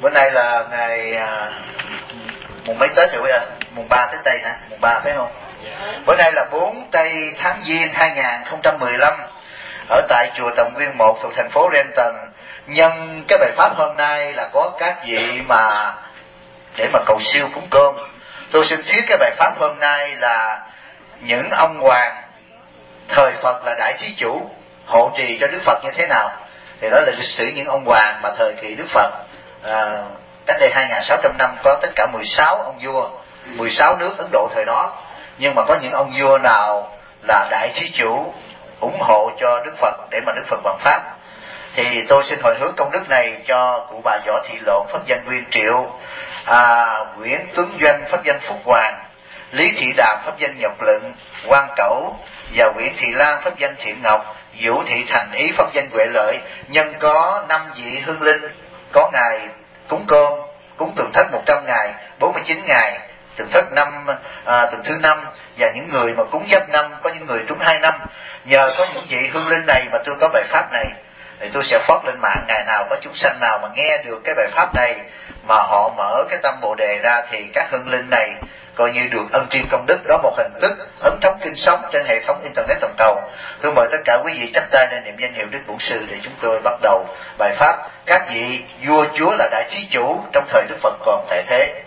Bữa nay là ngày mùng mấy Tết rồi ạ? Mùng 3 Tết Tây hả? Mùng 3 phải không? Bữa nay là 4 Tây tháng Giêng 2015 ở tại chùa Tầm Nguyên 1 thuộc thành phố Renton. Nhân cái bài pháp hôm nay là có các vị mà để mà cầu siêu cúng cơm. Tôi xin thuyết cái bài pháp hôm nay là những ông hoàng thời Phật là đại thí chủ hộ trì cho Đức Phật như thế nào. Thì đó là lịch sử những ông hoàng mà thời kỳ Đức Phật cách đây 2.600 năm có tất cả 16 ông vua, 16 nước Ấn Độ thời đó. Nhưng mà có những ông vua nào là đại thí chủ ủng hộ cho Đức Phật để mà Đức Phật bằng pháp. Thì tôi xin hồi hướng công đức này cho cụ bà Võ Thị Lộn pháp danh Nguyên Triệu, Nguyễn Tuấn Doanh pháp danh Phúc Hoàng, Lý Thị Đàm pháp danh Nhật Lựng, Quan Cẩu và Nguyễn Thị Lan pháp danh Thiện Ngọc, Vũ Thị Thành Ý pháp danh Huệ Lợi. Nhân có 5 vị hương linh có ngày cúng cơm, cúng tuần thất 100 ngày, 49 ngày, tuần thất tuần thứ 5, và những người mà cúng giáp năm, có những người trúng 2 năm. Nhờ có những vị hương linh này mà tôi có bài pháp này, thì tôi sẽ post lên mạng. Ngày nào có chúng sanh nào mà nghe được cái bài pháp này mà họ mở cái tâm Bồ Đề ra, thì các hương linh này coi như được ân tri công đức. Đó một hình thức ấn thống kinh sống trên hệ thống internet toàn cầu. Tôi mời tất cả quý vị chắp tay lên niệm danh hiệu Đức Bổn Sư để chúng tôi bắt đầu bài pháp. Các vị vua chúa là đại thí chủ trong thời Đức Phật còn tại thế.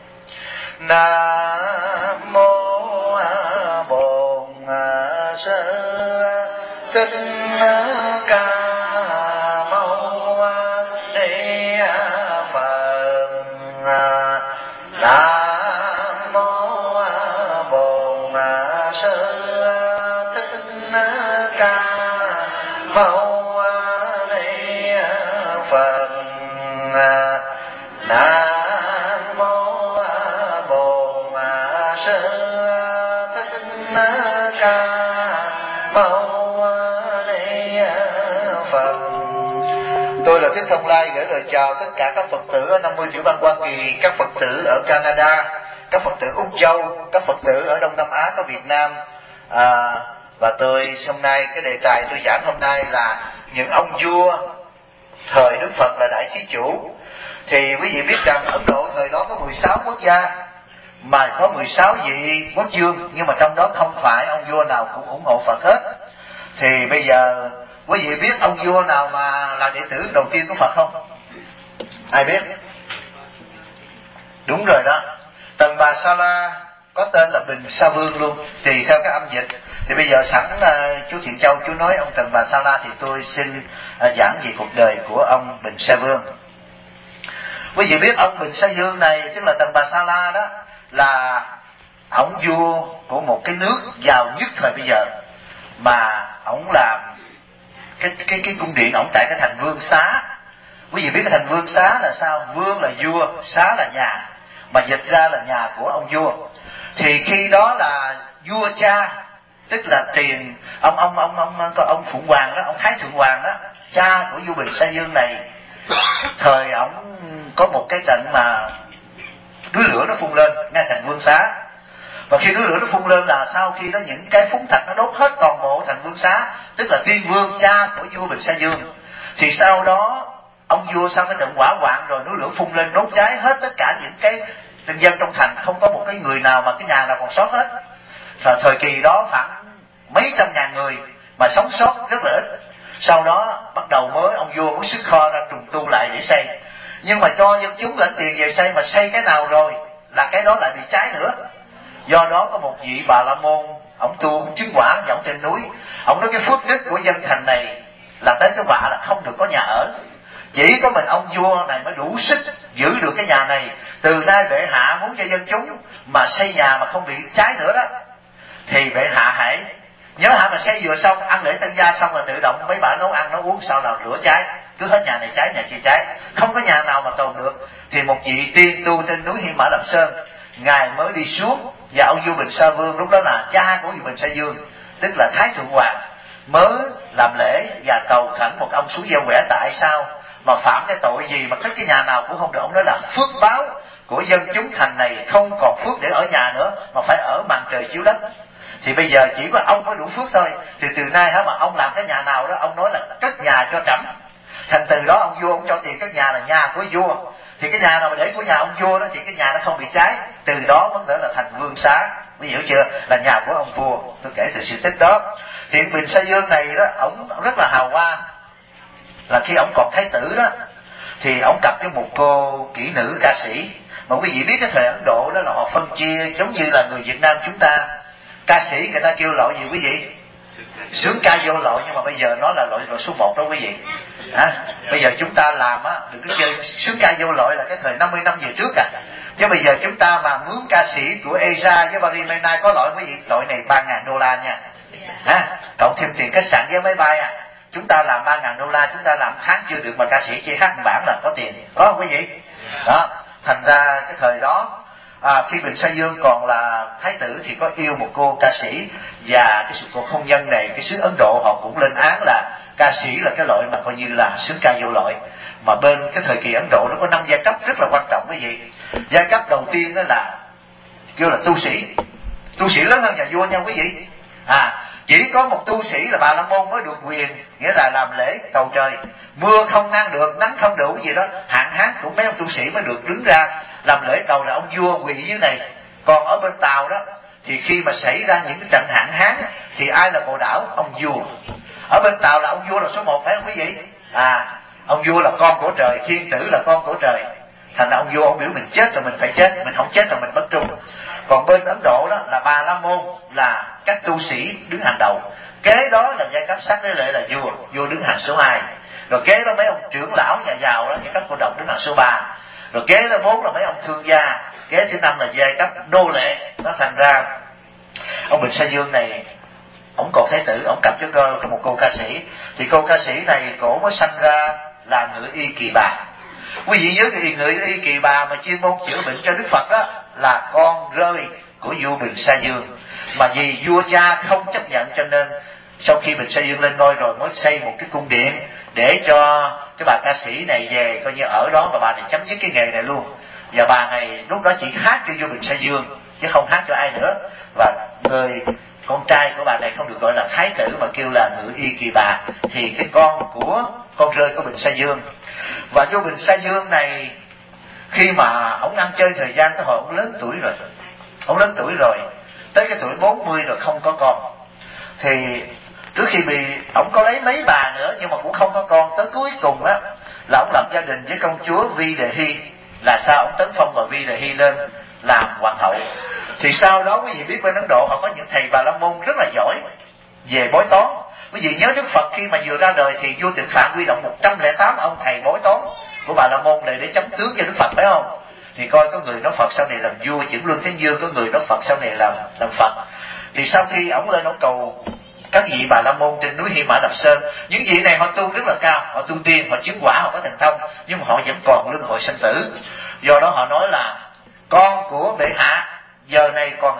Nam mô Bổn Sư Thích Ca Mâu Ni Phật. Nam mô Bổn Sư Thích Ca Mâu Ni Phật. Nam mô Bổn Sư Thích Ca Mâu Ni Phật. Tôi là Thích Thông Lai gửi lời chào tất cả các Phật tử ở 50 tiểu bang Hoa Kỳ, các Phật tử ở Canada, các Phật tử Úc Châu, các Phật tử ở Đông Nam Á, có Việt Nam. Và tôi hôm nay cái đề tài tôi giảng hôm nay là những ông vua thời Đức Phật là đại thí chủ. Thì quý vị biết rằng Ấn Độ thời đó có 16 quốc gia mà có 16 vị quốc vương, nhưng mà trong đó không phải ông vua nào cũng ủng hộ Phật hết. Thì bây giờ quý vị biết ông vua nào mà là đệ tử đầu tiên của Phật không? Ai biết? Đúng rồi đó, Tần Bà Sa La, có tên là Bình Sa Vương luôn, tùy theo cái âm dịch. Thì bây giờ sẵn chú Thiện Châu chú nói ông Tần Bà Sa La, thì tôi xin giảng về cuộc đời của ông Bình Sa Vương. Quý vị biết ông Bình Sa Vương này, tức là Tần Bà Sa La đó, là ông vua của một cái nước giàu nhất thời bây giờ, mà ông làm cái cung điện ông tại cái thành Vương Xá. Quý vị biết cái thành Vương Xá là sao? Vương là vua, Xá là nhà, mà dịch ra là nhà của ông vua. Thì khi đó là vua cha, tức là tiền ông Phụng Hoàng đó, ông Thái Thượng Hoàng đó, cha của vua Bình Sa Vương này, thời ông có một cái trận mà núi lửa nó phun lên ngay thành Vương Xá. Và khi núi lửa nó phun lên là sau khi đó những cái phúng thạch nó đốt hết toàn bộ thành Vương Xá, tức là Tiên Vương cha của vua Bình Sa Vương. Thì sau đó ông vua sau cái trận hỏa hoạn rồi, núi lửa phun lên đốt cháy hết tất cả những cái dân trong thành, không có một cái người nào mà cái nhà nào còn sót hết. Và thời kỳ đó khoảng mấy trăm ngàn người mà sống sót rất là ít. Sau đó bắt đầu mới ông vua muốn xuất kho ra trùng tu lại để xây. Nhưng mà cho dân chúng lãnh tiền về xây, mà xây cái nào rồi là cái đó lại bị cháy nữa. Do đó có một vị Bà La Môn, ông tu chứng quả dõng trên núi, ông nói cái phước đức của dân thành này là tới cái vạ là không được có nhà ở. Chỉ có mình ông vua này mới đủ sức giữ được cái nhà này. Từ nay bệ hạ muốn cho dân chúng mà xây nhà mà không bị cháy nữa đó, thì bệ hạ hãy nhớ hả, mà xây vừa xong ăn lễ tân gia xong là tự động mấy bà nấu ăn nấu uống, sau nào lửa cháy, cứ hết nhà này cháy nhà kia cháy, không có nhà nào mà tồn được. Thì một vị tiên tu trên núi Hy Mã Lạp Sơn, ngài mới đi xuống, và ông vua Bình Sa Vương lúc đó là cha của vua Bình Sa Vương, tức là Thái Thượng Hoàng, mới làm lễ và cầu khẩn một ông xuống gieo quẻ. Tại sao mà phạm cái tội gì mà cất cái nhà nào cũng không được? Ông nói là phước báo của dân chúng thành này không còn phước để ở nhà nữa, mà phải ở màn trời chiếu đất. Thì bây giờ chỉ có ông có đủ phước thôi. Thì từ nay hả, mà ông làm cái nhà nào đó ông nói là cất nhà cho trẫm. Thành từ đó ông vua ông cho tiền cất nhà là nhà của vua. thì cái nhà nào mà để của nhà ông vua đó thì cái nhà nó không bị cháy, từ đó mới trở là thành Vương Xá, quý vị hiểu chưa, là nhà của ông vua. Tôi kể từ sự tích đó. Hiện Bình Sa Dương này đó, ổng rất là hào hoa, là khi ổng còn thái tử đó thì ổng cặp với một cô kỹ nữ ca sĩ. Mà quý vị biết cái thời Ấn Độ đó là họ phân chia giống như là người Việt Nam chúng ta, ca sĩ người ta kêu loại gì quý vị? Sướng ca vô loại, nhưng mà bây giờ nó là loại số 1 đó quý vị. Bây giờ chúng ta làm á, đừng có chơi sướng ca vô loại là cái thời 50 năm về trước à. Chứ bây giờ chúng ta mà mướn ca sĩ của Eza với Barry Manilow có loại quý vị, loại này $3,000 nha. Cộng thêm tiền khách sạn với máy bay à. Chúng ta làm $3,000, chúng ta làm tháng chưa được mà ca sĩ chỉ hát một bản là có tiền, có không quý vị? Đó, thành ra cái thời đó khi Bình Sa Dương còn là thái tử thì có yêu một cô ca sĩ, và cái sự cuộc hôn nhân này, cái xứ Ấn Độ họ cũng lên án là ca sĩ là cái loại mà coi như là sướng ca vô loại. Mà bên cái thời kỳ Ấn Độ nó có 5 giai cấp rất là quan trọng quý vị. Giai cấp đầu tiên đó là kêu là tu sĩ lớn hơn nhà vua nha quý vị. Chỉ có một tu sĩ là Bà La Môn mới được quyền, nghĩa là làm lễ cầu trời, mưa không ngăn được, nắng không đủ gì đó, hạn hán cũng mấy ông tu sĩ mới được đứng ra làm lễ cầu là ông vua quỳ dưới này. Còn ở bên Tàu đó thì khi mà xảy ra những cái trận hạn hán thì ai là bồ đảo? Ông vua. Ở bên Tàu là ông vua là số 1 phải không quý vị? Ông vua là con của trời, thiên tử là con của trời, thành ra ông vua ông biểu mình chết rồi mình phải chết, mình không chết rồi mình bất trung. Còn bên Ấn Độ đó là Bà La Môn, là các tu sĩ đứng hàng đầu, kế đó là giai cấp sắc đế lệ là vua đứng hàng số 2, rồi kế đó mấy ông trưởng lão nhà giàu đó, giai cấp cổ động đứng hàng số 3, rồi kế đó 4 là mấy ông thương gia, kế thứ 5 là giai cấp nô lệ. Nó thành ra ông Bình Sa Dương này, ông còn thái tử, ông cặp với một cô ca sĩ, thì cô ca sĩ này cổ mới sanh ra là Ngự Y Kỳ Bà. Quý vị nhớ cái Ngự Y Kỳ Bà mà chuyên môn chữa bệnh cho Đức Phật đó là con rơi của vua Bình Sa Dương, mà vì vua cha không chấp nhận cho nên sau khi Bình Sa Dương lên ngôi rồi mới xây một cái cung điện để cho cái bà ca sĩ này về coi như ở đó, và bà này chấm dứt cái nghề này luôn. Và bà này lúc đó chỉ hát cho vua Bình Sa Dương chứ không hát cho ai nữa, và người con trai của bà này không được gọi là thái tử mà kêu là Ngự Y Kỳ Bà, thì cái con rơi của Bình Sa Dương. Và vua Bình Sa Dương này khi mà ông ăn chơi thời gian tới hồi ông lớn tuổi rồi, tới cái tuổi 40 rồi không có con, thì trước khi bị ông có lấy mấy bà nữa nhưng mà cũng không có con, tới cuối cùng á là ông lập gia đình với công chúa Vi Đề Hy. Là sao? Ông tấn phong bà Vi Đề Hy lên làm hoàng hậu. Thì sau đó quý vị biết bên Ấn Độ họ có những thầy Bà La Môn rất là giỏi về bói toán. Quý vị nhớ Đức Phật khi mà vừa ra đời thì vua Tịnh Phạn huy động 108 ông thầy bói toán của Bà La Môn để chấm tướng cho Đức Phật, phải không? Thì coi có người nói Phật sau này làm vua chuyển luân thiên dương, có người nói Phật sau này làm Phật. Thì sau khi ổng lên ổng cầu các vị Bà La Môn trên núi Hy Mã Lạp Sơn, những vị này họ tu rất là cao, họ tu tiên, họ chứng quả, họ có thần thông, nhưng mà họ vẫn còn luân hồi sanh tử. Do đó họ nói là con của bệ hạ giờ này còn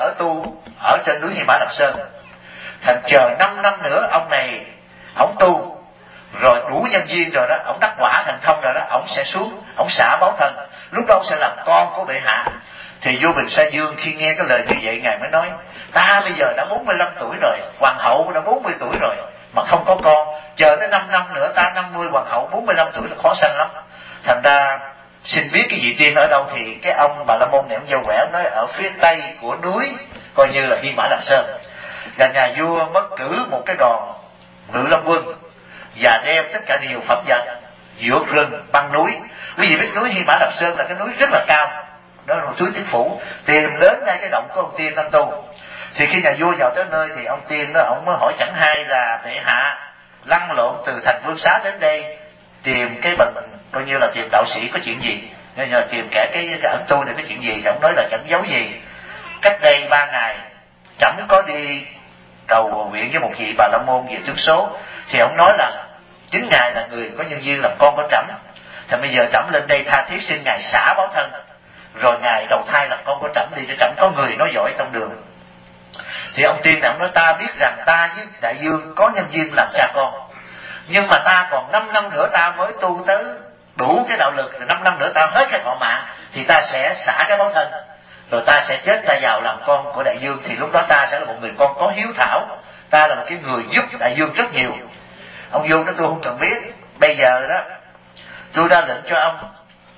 ở trên núi Hy Mã Lạp Sơn, thành chờ 5 năm nữa ông này ổng tu rồi đủ nhân duyên rồi đó, ổng đắc quả thần thông rồi đó, ổng sẽ xuống, ổng xả báo thân, lúc đó ổng sẽ làm con của bệ hạ. Thì vua Bình Sa Dương khi nghe cái lời như vậy, ngài mới nói ta bây giờ đã 45 tuổi rồi, hoàng hậu đã 40 tuổi rồi mà không có con, chờ tới 5 năm nữa ta 50, hoàng hậu 45 tuổi là khó sanh lắm. Thành ra xin biết cái vị tiên ở đâu, thì cái ông Bà La Môn này ông dâu quẻ, ông nói ở phía tây của núi coi như là Hy Mã Lạp Sơn. Và nhà vua mới cử một cái đoàn ngự lâm quân và đem tất cả nhiều phẩm vật vượt rừng băng núi. Quý vị biết núi Hy Mã Lạp Sơn là cái núi rất là cao, đó là núi Tiên Phủ, tìm đến ngay cái động của ông tiên đang tu. Thì khi nhà vua vào tới nơi thì ông tiên đó ông mới hỏi chẳng hay là bệ hạ lăn lộn từ thành Vương Xá đến đây tìm cái bằng coi như là tìm đạo sĩ có chuyện gì, nên là tìm kẻ cái ẩn tu này có chuyện gì. Thì ông nói là chẳng giấu gì, cách đây 3 ngày trẫm có đi cầu nguyện với một vị Bà La Môn về tướng số, thì ông nói là chính ngài là người có nhân duyên làm con của trẫm, thì bây giờ trẫm lên đây tha thiết xin ngài xả báo thân, rồi ngài đầu thai làm con của trẫm đi, để trẫm có người nói giỏi trong đường. Thì ông tiên này ông nói ta biết rằng ta với đại vương có nhân duyên làm cha con, nhưng mà ta còn 5 năm nữa ta mới tu tới đủ cái đạo lực, rồi 5 năm nữa ta hết cái thọ mạng thì ta sẽ xả cái báo thân, rồi ta sẽ chết, ta vào làm con của đại vương. Thì lúc đó ta sẽ là một người con có hiếu thảo, ta là một cái người giúp đại vương rất nhiều. Ông vua nói tôi không cần biết, bây giờ đó tôi ra lệnh cho ông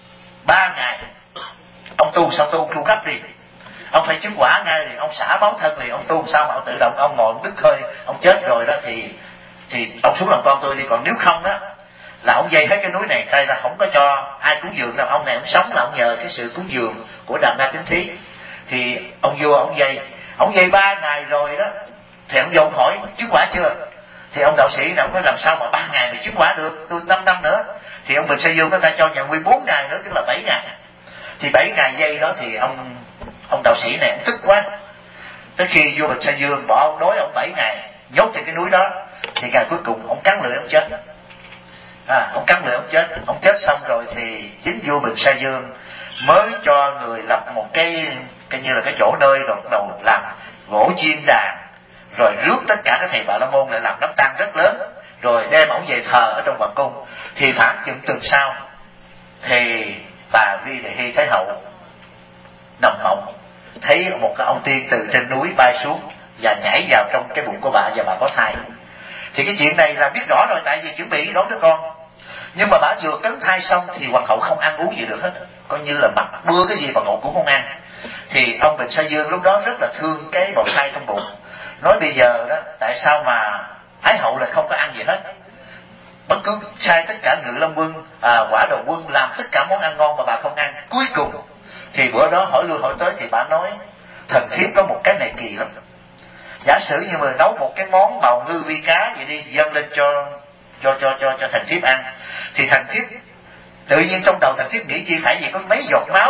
3 ngày ông tu sao tu gấp đi, ông phải chứng quả ngay liền, ông xả báo thân liền, ông tu sao mà ông tự động ông ngồi ông đứt hơi, ông chết rồi đó thì ông xuống làm con tôi đi. Còn nếu không đó là ông dây hết cái núi này tay là không có cho ai cúng dường đâu. Ông này ông sống là ông nhờ cái sự cúng dường của Đàm Na Tín Thí. Thì ông vua ông dây 3 ngày rồi đó thì ông vô ông hỏi chứng quả chưa, thì ông đạo sĩ nào nói làm sao mà 3 ngày mà chứng quả được, tôi 5 năm nữa. Thì ông Bình Sa Dương người ta cho nhà nguyên 4 ngày nữa, tức là 7 ngày. Thì 7 ngày dây đó thì ông đạo sĩ này ông tức quá, tới khi vua Bình Sa Dương bỏ ông đối ông 7 ngày nhốt trên cái núi đó, thì ngày cuối cùng ông cắn lưỡi ông chết. Ông cắn lưỡi ông chết xong rồi thì chính vua Bình Sa Dương mới cho người lập một cái như là cái chỗ nơi rồi bắt đầu làm gỗ chiên đàn, rồi rước tất cả các thầy Bà La Môn lại làm đám tang rất lớn, rồi đem ổng về thờ ở trong hoàng cung. Thì khoảng chừng tuần sau thì bà Vi Đề Hy Thái Hậu nằm mộng thấy một cái ông tiên từ trên núi bay xuống và nhảy vào trong cái bụng của bà, và bà có thai. Thì cái chuyện này là biết rõ rồi, tại vì chuẩn bị đón đứa con. Nhưng mà bà vừa cấn thai xong thì hoàng hậu không ăn uống gì được hết, coi như là mặt bưa cái gì hoàng hậu cũng không ăn. Thì ông Bình Sa Dương lúc đó rất là thương cái bầu thai trong bụng, nói bây giờ đó tại sao mà Thái hậu lại không có ăn gì hết, bất cứ sai tất cả Ngự Lâm Quân, Quả Đầu Quân làm tất cả món ăn ngon mà bà không ăn. Cuối cùng thì bữa đó hỏi lui hỏi tới thì bà nói thần thiếp có một cái này kỳ lắm, giả sử như mà nấu một cái món bào ngư vi cá vậy đi, dâng lên cho thần thiếp ăn, thì thần thiếp tự nhiên trong đầu thần thiếp nghĩ chi phải gì có mấy giọt máu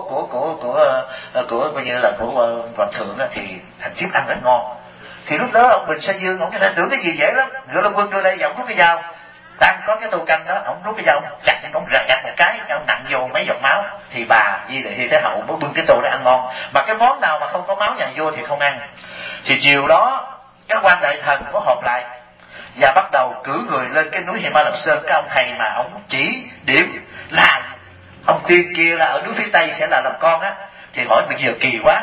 của coi như là của hoàng thượng đó, thì thần thiếp ăn rất ngon. Thì lúc đó ông Bình Sa Dương ông có tưởng cái gì dễ lắm, Ngự Lâm Quân đưa đây và ông rút cái dao, đang có cái tô canh đó, ông rút cái dao ông chặt, ông chặt một cái, ông nặng vô mấy giọt máu. Thì bà Di Đề Hy Thái Hậu mới bưng cái tô đó ăn ngon, mà cái món nào mà không có máu nhà vua thì không ăn. Thì chiều đó các quan đại thần có họp lại và bắt đầu cử người lên cái núi Hiê Ma Lập Sơn. Cái ông thầy mà ông chỉ điểm là ông tiên kia là ở núi phía Tây sẽ là làm con á, thì hỏi bây giờ kỳ quá,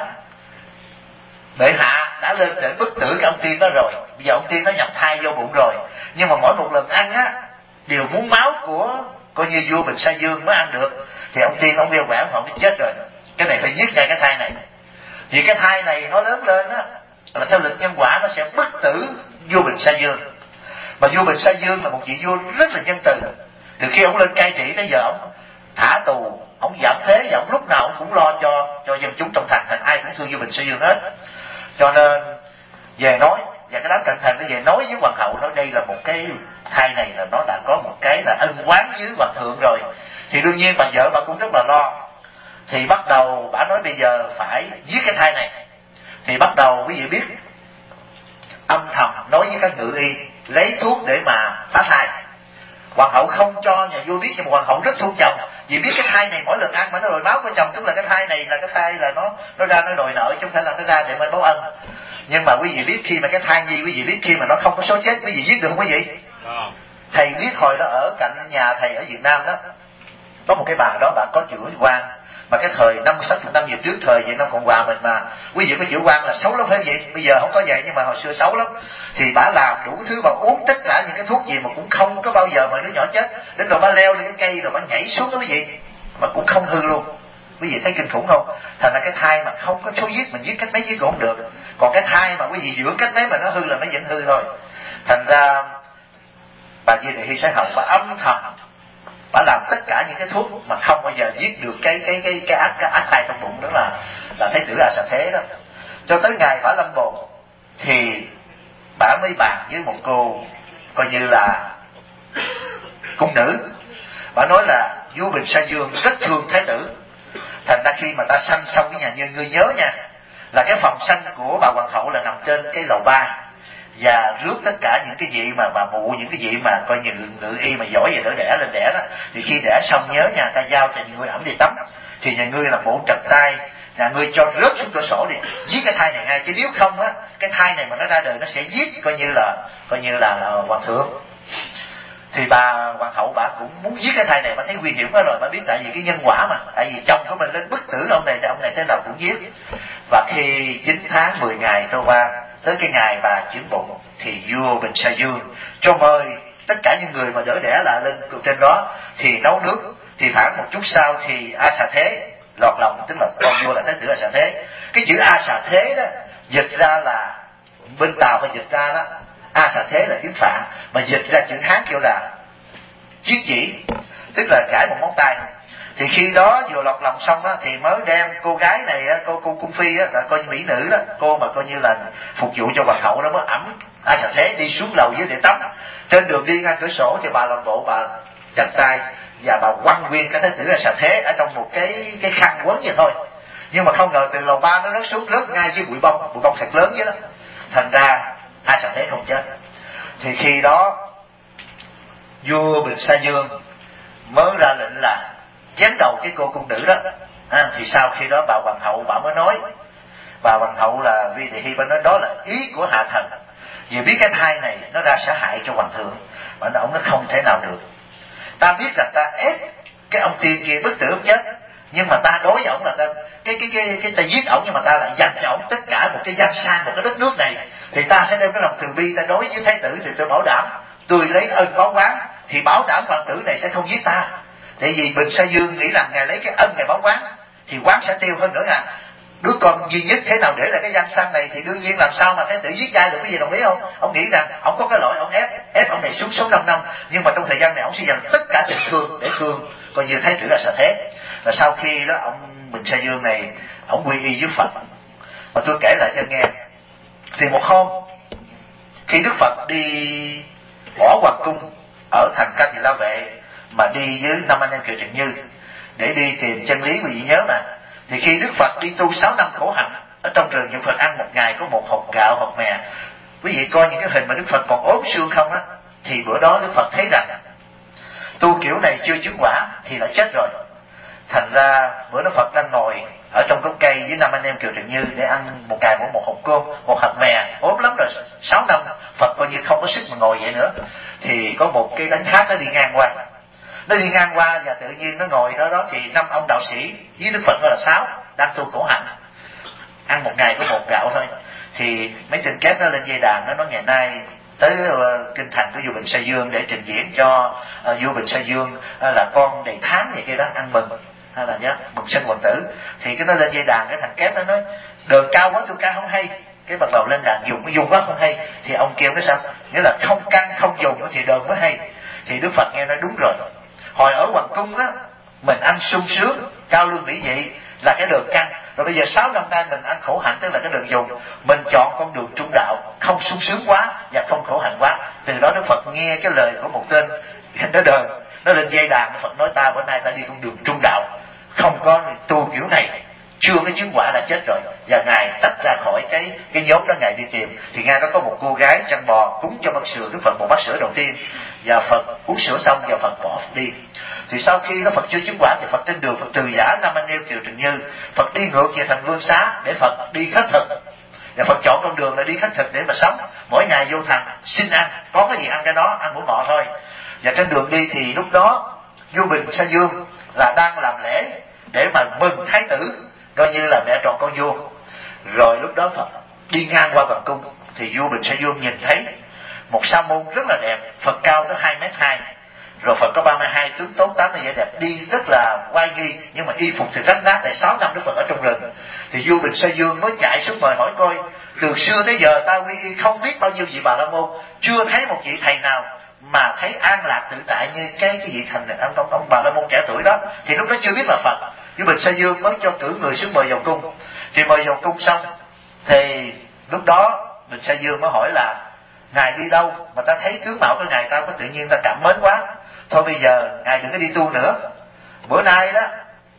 bệ hạ đã lên để bức tử cái ông tiên đó rồi, bây giờ ông tiên nó nhập thai vô bụng rồi, nhưng mà mỗi một lần ăn á đều muốn máu của coi như vua Bình Sa Dương mới ăn được. Thì ông tiên ông đeo quẻ họ biết chết rồi, cái này phải giết ngay cái thai này, vì cái thai này nó lớn lên á là theo lực nhân quả nó sẽ bức tử vua Bình Sa Dương. Mà vua Bình Sa Dương là một vị vua rất là nhân từ, từ khi ông lên cai trị tới giờ ông thả tù, ông giảm thế, và ông lúc nào ông cũng lo cho dân chúng trong thành ai cũng thương vua Bình Sa Dương hết. Cho nên về nói, và cái đám cận thần nó về nói với hoàng hậu, nói đây là một cái thai này là nó đã có một cái là ân oán với hoàng thượng rồi. Thì đương nhiên bà vợ bà cũng rất là lo, thì bắt đầu bà nói bây giờ phải giết cái thai này. Thì bắt đầu quý vị biết âm thầm nói với các ngự y lấy thuốc để mà phá thai. Hoàng hậu không cho nhà vua biết, nhưng mà hoàng hậu rất thương chồng, vì biết cái thai này mỗi lần ăn mà nó đòi máu của chồng, tức là cái thai này là cái thai là nó ra nó đòi nợ, chứ không phải là nó ra để mà báo ân. Nhưng mà quý vị biết khi mà cái thai nhi, quý vị biết khi mà nó không có số chết, quý vị giết được không quý vị? Thầy biết hồi đó ở cạnh nhà thầy ở Việt Nam đó, có một cái bà đó, bà có chữa quan, mà cái thời 50-60 năm về trước, thời Việt Nam Cộng Hòa mình mà quý vị có chữa quan là xấu lắm phải không vậy? Bây giờ không có vậy, nhưng mà hồi xưa xấu lắm. Thì bà làm đủ thứ, bà uống tất cả những cái thuốc gì mà cũng không có bao giờ mà đứa nhỏ chết, đến rồi bà leo lên cái cây rồi bà nhảy xuống đó quý vị, mà cũng không hư luôn. Quý vị thấy kinh khủng không? Thành ra cái thai mà không có số giết, mình giết cách mấy giết cũng không được. Còn cái thai mà quý vị dưỡng cách mấy mà nó hư là nó vẫn hư thôi. Thành ra bà Di Đề Hy Thái Hậu bà âm thầm bà làm tất cả những cái thuốc mà không bao giờ giết được cái ác thai trong bụng, đó là Thái tử A Xà Thế đó. Cho tới ngày bà lâm bồn thì bà mới bàn với một cô coi như là cung nữ. Bà nói là vua Bình Sa Dương rất thương thái tử, thành ra khi mà ta sanh xong cái nhà ngươi nhớ nha, là cái phòng sanh của bà hoàng hậu là nằm trên cái lầu 3, và rước tất cả những cái vị mà bà mụ, những cái vị mà coi như ngự y mà giỏi về đỡ đẻ lên đẻ đó, thì khi đẻ xong nhớ nhà ta giao cho nhà ngươi ẩm đi tắm, thì nhà ngươi là bộ trật tay, nhà ngươi cho rớt xuống cửa sổ đi, giết cái thai này ngay, chứ nếu không á cái thai này mà nó ra đời nó sẽ giết coi như là hoàng thượng. Thì bà hoàng hậu bà cũng muốn giết cái thai này, bà thấy nguy hiểm quá rồi, bà biết tại vì cái nhân quả mà, tại vì chồng của mình lên bức tử ông này thì ông này sẽ nào cũng giết. Và khi 9 tháng 10 ngày trôi qua, tới cái ngày bà chuyển bụng, thì vua Bình Sa Dương cho mời tất cả những người mà đỡ đẻ lại lên trên đó thì nấu nước. Thì khoảng một chút sau thì A Xà Thế lọt lòng, tức là con vua là Thái tử A Xà Thế. Cái chữ A Xà Thế đó dịch ra là, bên Tàu phải dịch ra đó, A Xà Thế là tiếng Phạn, mà dịch ra chữ Hán kêu là chiết chỉ, tức là gãi một ngón tay. Thì khi đó vừa lọt lòng xong đó thì mới đem cô gái này, cô cung phi đó, là coi như mỹ nữ đó, cô mà coi như là phục vụ cho hoàng hậu đó, mới ẵm A Xà Thế đi xuống lầu dưới để tắm. Trên đường đi ngang cửa sổ thì bà làm bộ bà chặt tay và bà quăng nguyên cái Thái tử A Xà Thế ở trong một cái khăn quấn vậy thôi. Nhưng mà không ngờ từ lầu 3 nó rớt xuống, rớt ngay dưới bụi bông thật lớn vậy đó. Thành ra A Xà Thế không chết. Thì khi đó vua Bình Sa Dương mới ra lệnh là chém đầu cái cô cung nữ đó. Thì sau khi đó bà hoàng hậu bà mới nói, bà hoàng hậu là Vi Thị Hy, bà nói đó là ý của hạ thần, vì biết cái thai này nó ra sẽ hại cho hoàng thượng, mà ông nó không thể nào được. Ta biết rằng ta ép cái ông tiên kia bức tử ông chết, nhưng mà ta đối với ông là ta cái ta giết ổng, nhưng mà ta lại dành cho ổng tất cả một cái giang sang, một cái đất nước này, thì ta sẽ đem cái lòng từ bi ta đối với thái tử. Thì tôi bảo đảm tôi lấy ân báo oán, thì bảo đảm hoàng tử này sẽ không giết ta. Tại vì Bình Sa Dương nghĩ rằng ngài lấy cái ân này báo oán thì oán sẽ tiêu hơn nữa. Đứa con duy nhất thế nào để lại cái gian sang này, thì đương nhiên làm sao mà thái tử giết trai được, cái gì đồng ý không? Ông nghĩ rằng ông có cái lỗi, ông ép ông này xuống sống 5 năm, nhưng mà trong thời gian này ông sẽ dành tất cả tình thương để thương coi như thái tử là Xà Thế. Và sau khi đó ông Bình Sa Dương này ông quy y với Phật. Mà tôi kể lại cho nghe. Thì một hôm khi Đức Phật đi bỏ hoàng cung ở thành Ca Tỳ La Vệ mà đi với 5 anh em Kiều Trần Như để đi tìm chân lý, quý vị nhớ mà. Thì khi Đức Phật đi tu 6 năm khổ hạnh ở trong rừng, Đức Phật ăn một ngày có một hột gạo, hột mè. Quý vị coi những cái hình mà Đức Phật còn ốm xương không á, thì bữa đó Đức Phật thấy rằng tu kiểu này chưa chứng quả thì đã chết rồi. Thành ra bữa đó Phật đang ngồi ở trong gốc cây với 5 anh em Kiều Trần Như để ăn một ngày mỗi một hột cơm, một hạt mè, ốm lắm rồi, 6 năm Phật coi như không có sức mà ngồi vậy nữa. Thì có một cái đánh thác nó đi ngang qua, và tự nhiên nó ngồi đó thì 5 ông đạo sĩ với Đức Phật là 6 đang tu khổ hạnh, ăn một ngày có một gạo thôi. Thì mấy tên kép nó lên dây đàn, nó nói ngày nay tới kinh thành của vua Bình Sa Dương để trình diễn cho vua Bình Sa Dương là con đầy tháng vậy kia đó, ăn mừng hay là nhớ mừng sinh hoàng tử. Thì cái nó lên dây đàn, cái thằng kép nó nói đờn cao quá tôi ca không hay. Cái bắt đầu lên đàn dùng quá không hay. Thì ông kêu cái sao, nghĩa là không căng không dùng thì đờn mới hay. Thì Đức Phật nghe nói đúng rồi, hồi ở hoàng cung á mình ăn sung sướng cao lương mỹ vị là cái đường căng, rồi bây giờ 6 năm nay mình ăn khổ hạnh tức là cái đường dùng. Mình chọn con đường trung đạo, không sung sướng quá và không khổ hạnh quá. Từ đó Đức Phật nghe cái lời của một tên nó đờn, nó lên dây đàn, Phật nói ta bữa nay ta đi con đường trung đạo, không có tu kiểu này, chưa cái chứng quả đã chết rồi. Và ngài tách ra khỏi cái nhóm đó, ngài đi tìm. Thì ngay đó có một cô gái chăn bò cúng cho bát sữa Đức Phật một bát sữa đầu tiên, và Phật uống sữa xong và Phật bỏ đi. Thì sau khi đó Phật chưa chứng quả thì Phật trên đường Phật từ giả 5 anh em Kiều Trần Như, Phật đi ngược về thành Vương Xá để Phật đi khất thực. Và Phật chọn con đường là đi khất thực để mà sống. Mỗi ngày vô thành xin ăn, có cái gì ăn cái đó, ăn bữa ngọ thôi. Và trên đường đi thì lúc đó vua Bình Sa Dương là đang làm lễ để mà mừng thái tử, coi như là mẹ tròn con vua. Rồi lúc đó Phật đi ngang qua hoàng cung thì vua Bình Sa Dương nhìn thấy một sa môn rất là đẹp, Phật cao tới 2m2, rồi Phật có 32 tướng tốt 80 vẻ đẹp, đi rất là oai nghi, nhưng mà y phục thì rách nát, tại 6 năm Đức Phật ở trong rừng. Thì vua Bình Sa Dương mới chạy xuống mời hỏi coi, từ xưa tới giờ ta quy y không biết bao nhiêu vị Bà La Môn, chưa thấy một vị thầy nào mà thấy an lạc tự tại như cái vị thành ông Bà La Môn trẻ tuổi đó. Thì lúc đó chưa biết là Phật. Vua Bình Sa Dương mới cho cử người xuống mời vào cung. Thì mời vào cung xong thì lúc đó Bình Sa Dương mới hỏi là ngài đi đâu mà ta thấy tướng mạo của ngài ta có tự nhiên ta cảm mến quá, thôi bây giờ ngài đừng có đi tu nữa, bữa nay đó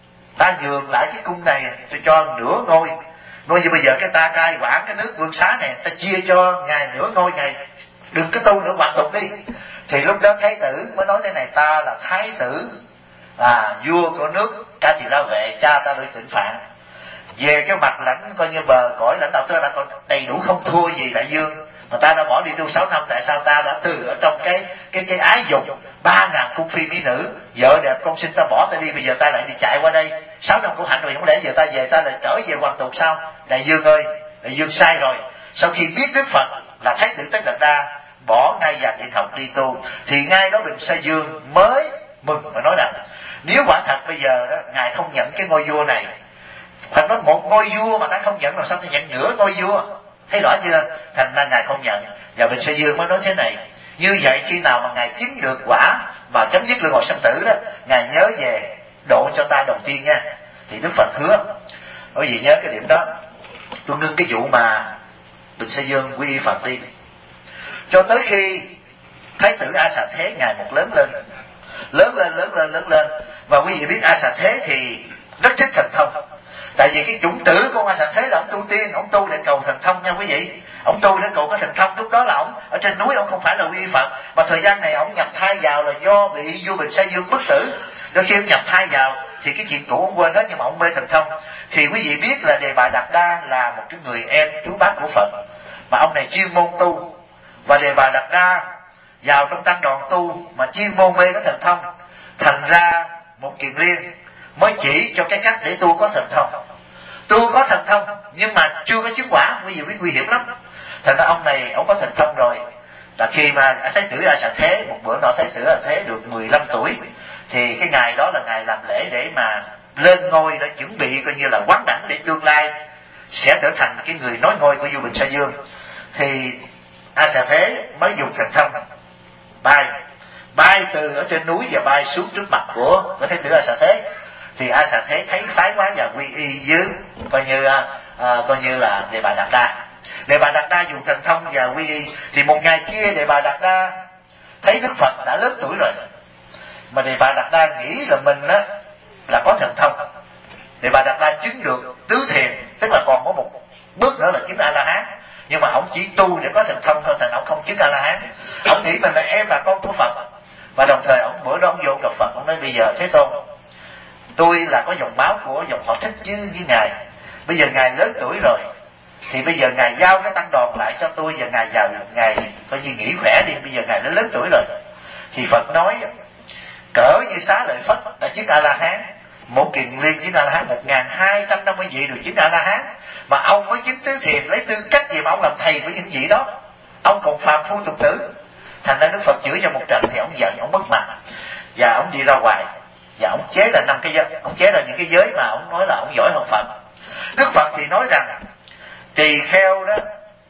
ta nhường lại cái cung này cho nửa ngôi như bây giờ cái ta cai quản cái nước Vương Xá này, ta chia cho ngài nửa ngôi, ngài đừng có tu nữa, hoạt tục đi. Thì lúc đó thái tử mới nói thế này, ta là thái tử vua của nước Ca Tỳ La Vệ, cha ta Lữ Tịnh Phạn, về cái mặt lãnh coi như bờ cõi lãnh đạo ta đã còn đầy đủ không thua gì đại dương, mà ta đã bỏ đi tu 6 năm. Tại sao ta đã từ ở trong cái ái dục 3.000 cung phi mỹ nữ, vợ đẹp con sinh, ta bỏ ta đi, bây giờ ta lại đi chạy qua đây 6 năm của hạnh rồi, không lẽ giờ ta về ta lại trở về hoàng tục sao? Đại dương ơi, đại dương sai rồi. Sau khi biết Đức Phật là thái tử Tất Đạt Đa, bỏ ngay vàng điện học đi tu, thì ngay đó Bình Sa Dương mới mừng và nói rằng Nếu quả thật bây giờ đó ngài không nhận cái ngôi vua này, hoặc nói một ngôi vua mà ta không nhận, làm sao ta nhận nửa ngôi vua? Thấy rõ chưa? Thành ra ngài không nhận. Và Bình Sa Dương mới nói thế này: như vậy khi nào mà ngài chứng được quả và chấm dứt luân hồi sanh tử đó, ngài nhớ về độ cho ta đầu tiên nha. Thì Đức Phật hứa. Bởi vì nhớ cái điểm đó, tôi ngưng cái vụ mà Bình Sa Dương quy y Phật đi, cho tới khi Thái tử A Xà Thế ngài một lớn lên. Và quý vị biết A Xà Thế thì rất thích thần thông. Tại vì cái chủng tử của A Xà Thế là ông tu tiên, ông tu để cầu thần thông nha quý vị. Ông tu để cầu có thần thông. Lúc đó là ông ở trên núi, ông không phải là quy y Phật, mà thời gian này ông nhập thai vào là do bị vua Bình Sa Dương bức tử. Đôi khi ông nhập thai vào thì cái chuyện cũ ông quên hết, nhưng mà ông mê thần thông. Thì quý vị biết là Đề Bà Đạt Đa là một cái người em chú bác của Phật, mà ông này chuyên môn tu. Và Đề Bà Đạt Đa vào trong tăng đoàn tu mà chuyên môn mê cái thần thông, thành ra một Kiền Liên mới chỉ cho cái cách để tu có thần thông. Tu có thần thông nhưng mà chưa có chứng quả, quý vị biết nguy hiểm lắm. Thành ra ông này ông có thần thông rồi, là khi mà Thái tử A Xà Thế, một bữa nọ Thái tử A Xà Thế được 15 tuổi, thì cái ngày đó là ngày làm lễ để mà lên ngôi, để chuẩn bị coi như là quán đảnh để tương lai sẽ trở thành cái người nối ngôi của vua Bình Sa Dương. Thì A Xà Thế mới dùng thần thông bay từ ở trên núi và bay xuống trước mặt của Thái tử A Xà Thế. Thì A Xà Thế thấy phái quá và quy y dưới coi như là Đề Bà Đạt Đa. Đề Bà Đạt Đa dùng thần thông và quy y. Thì một ngày kia Đề Bà Đạt Đa thấy Đức Phật đã lớn tuổi rồi, mà Đề Bà Đạt Đa nghĩ là mình á là có thần thông. Đề Bà Đạt Đa chứng được tứ thiền, tức là còn có một bước nữa là chứng A La Hán, nhưng mà ông chỉ tu để có thần thông thôi, thành ông không chứng A La Hán. Ông nghĩ mình là em là con của Phật, và đồng thời ông bữa đó ông vô gặp Phật, ông nói: bây giờ Thế Tôn, tôi là có dòng máu của dòng họ Thích với ngài, bây giờ ngài lớn tuổi rồi, thì bây giờ ngài giao cái tăng đoàn lại cho tôi, và ngài vào ngài coi như nghỉ khỏe đi, bây giờ ngài lớn tuổi rồi. Thì Phật nói: cỡ như Xá Lợi Phất đã chứng A La Hán, một Kiền Liên chứng A La Hán, 1250 vị được chứng A La Hán, mà ông mới chứng tứ thiền, lấy tư cách gì mà ông làm thầy của những vị đó? Ông còn phàm phu tục tử. Thành ra Đức Phật chửi cho một trận thì ông giận, ông mất mặt, và ông đi ra ngoài, và ông chế là 5 cái giới, ông chế là những cái giới mà ông nói là ông giỏi hơn Phật. Đức Phật thì nói rằng tỳ kheo đó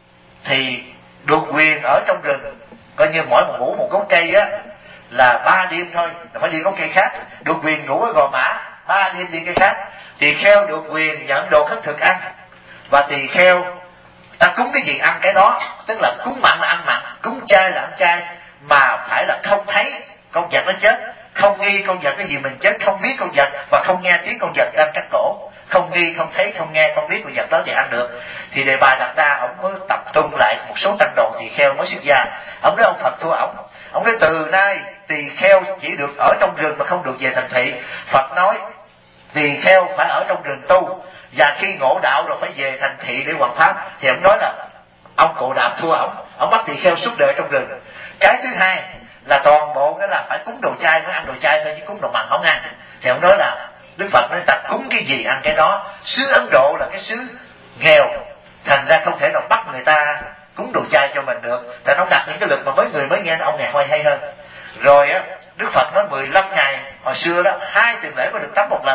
thì được quyền ở trong rừng, coi như mỗi một ngủ một gốc cây á là 3 đêm thôi, là phải đi gốc cây khác. Được quyền ngủ ở Gò Mã, 3 đêm đi cây khác. Tỳ kheo được quyền nhận đồ khất thực ăn, và tỳ kheo ta cúng cái gì ăn cái đó, tức là cúng mặn là ăn mặn, cúng chay là ăn chay, mà phải là không thấy con vật nó chết, không nghi con vật cái gì mình chết, không biết con vật, và không nghe tiếng con vật đang cắt cổ, không nghi, không thấy, không nghe, không biết con vật đó thì ăn được. Thì Đề Bà Đạt Đa ông mới tập trung lại một số tăng đoàn tỳ kheo mới xuất gia. Ông nói ông Phật thua ổng. Ông nói từ nay tỳ kheo chỉ được ở trong rừng mà không được về thành thị. Phật nói tỳ kheo phải ở trong rừng tu, và khi ngộ đạo rồi phải về thành thị để hoằng pháp. Thì ông nói là ông Cồ Đạm thua ông bắt tỳ kheo suốt đời trong rừng. Cái thứ hai là toàn bộ cái là phải cúng đồ chay mới ăn đồ chay thôi, chứ cúng đồ mặn không ăn. Thì ông nói là Đức Phật nói ta cúng cái gì ăn cái đó. Xứ Ấn Độ là cái xứ nghèo, thành ra không thể nào bắt người ta cúng đồ chay cho mình được. Thành ông đặt những cái lực mà mấy người mới nghe ông này hoài hay hơn. Rồi á, Đức Phật nói 15 ngày, hồi xưa đó 2 tuần lễ mới được tắm một lần,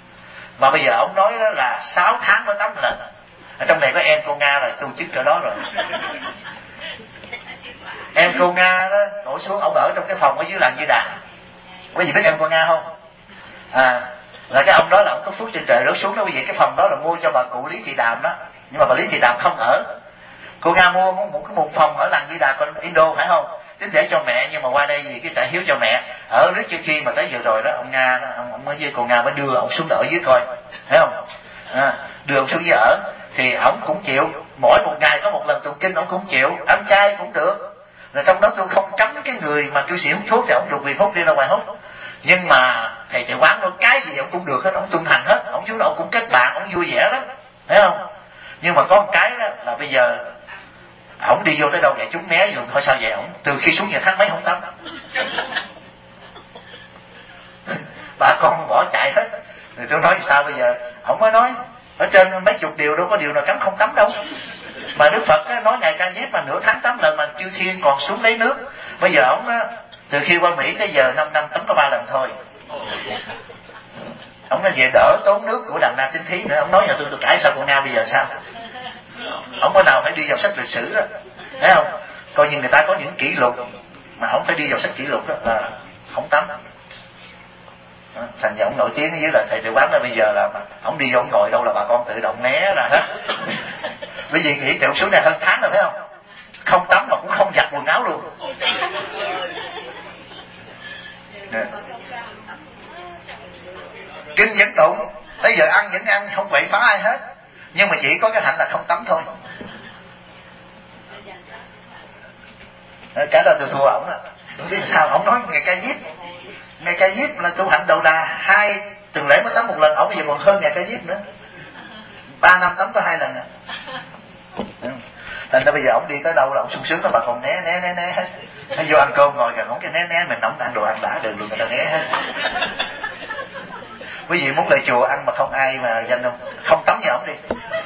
mà bây giờ ông nói đó là 6 tháng mới tắm một lần. Ở trong này có em cô Nga là tu chứng chỗ đó rồi. Em cô Nga đó nổi xuống, ông ở trong cái phòng ở dưới làng Di Đà. Quý vị biết em cô Nga không? Là cái ông đó là ông có phước trên trời rớt xuống đó quý vị. Cái phòng đó là mua cho bà cụ Lý Thị Đàm đó, nhưng mà bà Lý Thị Đàm không ở. Cô Nga mua một phòng ở làng Di Đà con Indo phải không? Tính để cho mẹ, nhưng mà qua đây vì cái trại hiếu cho mẹ ở trước. Trước khi mà tới vừa rồi đó, ông Nga đó, ông mới với cô Nga mới đưa ông xuống ở dưới coi, thấy không? Đưa ông xuống dưới ở thì ông cũng chịu, mỗi một ngày có một lần tụng kinh ông cũng chịu, ăn chay cũng được. Rồi trong đó tôi không cấm cái người mà cư sĩ hút thuốc thì ông được quyền hút, đi ra ngoài hút. Nhưng mà thầy tự quán nói cái gì ông cũng được hết, ông tuân hành hết, ông xuống đó ông cũng kết bạn, ông vui vẻ lắm, thấy không? Nhưng mà có một cái đó là bây giờ ổng đi vô tới đâu vậy chúng né rồi hỏi sao vậy? Ổng từ khi xuống nhà tháng mấy không tắm. Bà con bỏ chạy hết. Rồi tôi nói sao bây giờ? Ổng mới nói ở trên mấy chục điều đâu có điều nào cấm không tắm đâu. Mà Đức Phật á, nói ngày Ca Diếp mà nửa tháng tắm lần, mà chư thiên còn xuống lấy nước. Bây giờ ổng á, từ khi qua Mỹ tới giờ 5 năm tắm có 3 lần thôi. Ông nói về đỡ tốn nước của Đặng Na Tín Thí nữa. Ông nói nhà tôi cãi sao con Nga bây giờ sao? Ông có nào phải đi vào sách lịch sử đó, thấy không? Coi như người ta có những kỷ lục mà ông phải đi vào sách kỷ lục đó là không tắm. Thành ra ông nổi tiếng với là thầy Tự Quán là bây giờ là ông đi vô ông ngồi đâu là bà con tự động né ra hết. Bởi vì nghĩ tiểu xuống này hơn tháng rồi phải không? Không tắm mà cũng không giặt quần áo luôn. Kinh vẫn tụng, tới giờ ăn vẫn ăn, không quậy phá ai hết, nhưng mà chỉ có cái hạnh là không tắm thôi. Cái đó tôi thua ổng đó. Không biết sao ổng nói ngày Ca Diếp, ngày Ca Diếp là tu hạnh đầu đà, 2 tuần lễ mới tắm một lần, ổng bây giờ còn hơn ngày Ca Diếp nữa, 3 năm tắm có 2 lần. Thành ra bây giờ ổng đi tới đâu là ổng sung sướng đó, bà còn né hết. Hay vô ăn cơm ngồi gần ổng cái né mình, ổng ăn đồ ăn đã được luôn, người ta né hết. Quý vị muốn lên chùa ăn mà không ai mà danh không tắm như ổng đi.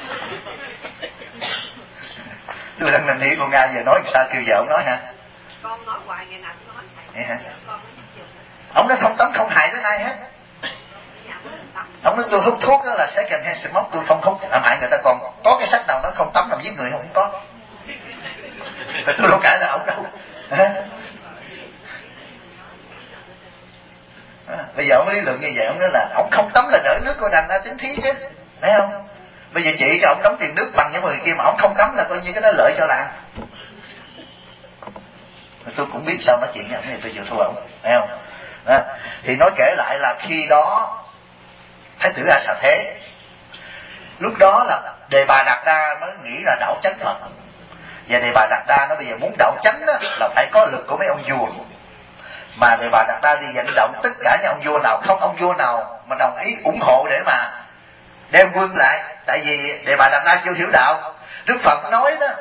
Tôi đang năn nỉ con Nga giờ nói sao kêu vợ ổng nói hả? Con nói hoài ngày nào cũng nói thầy. Vậy hả? Ổng nói không tắm không hại đến ai hết. Ổng nói tôi hút thuốc đó là second hand smoke, tôi không hút làm hại người ta. Còn có cái sách nào nó không tắm làm giết người không có. Và tôi đâu cãi là ổng đâu. Bây giờ ông lý luận như vậy, ông nói là ông không tắm là đỡ nước của Đặng Na Tín Thí chứ, thấy không? Bây giờ chị cho ông đóng tiền nước bằng những người kia mà ông không tắm là coi như cái đó lợi cho làng. Tôi cũng biết sao nói chuyện với ông này, tôi vừa thua ông, thấy không? Đó. Thì nói kể lại là khi đó Thái tử A Xà Thế, lúc đó là Đề Bà Đạt Đa mới nghĩ là đảo chánh Phật. Và Đề Bà Đạt Đa nó bây giờ muốn đảo chánh đó, là phải có lực của mấy ông vua. Mà Đề Bà Đạt Đa đi vận động tất cả những ông vua nào, không ông vua nào mà đồng ý ủng hộ để mà đem quân lại. Tại vì Đề Bà Đạt Đa chưa hiểu đạo. Đức Phật nói đó,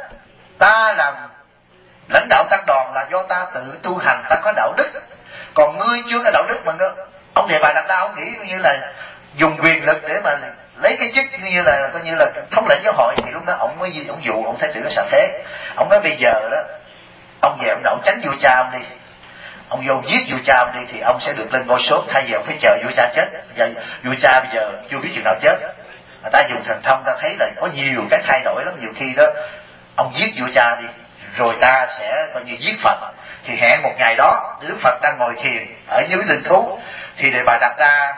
ta làm lãnh đạo tăng đoàn là do ta tự tu hành, ta có đạo đức. Còn ngươi chưa có đạo đức mà ông Đề Bà Đạt Đa ông nghĩ như là dùng quyền lực để mà lấy cái chức như là coi như là thống lĩnh giáo hội. Thì lúc đó ông mới ông dụ ông Thái tử Xà Thế. Ông nói bây giờ đó ông về ông đảo chánh vua cha ông đi, ông vô giết vua cha ông đi thì ông sẽ được lên ngôi sớm, thay vì ông phải chờ vua cha chết. Và vua cha bây giờ chưa biết chừng nào chết, người ta dùng thần thông ta thấy là có nhiều cái thay đổi lắm. Nhiều khi đó ông giết vua cha đi rồi ta sẽ coi như giết Phật. Thì hẹn một ngày đó Đức Phật đang ngồi thiền ở dưới linh thú, thì Đề Bà Đạt Đa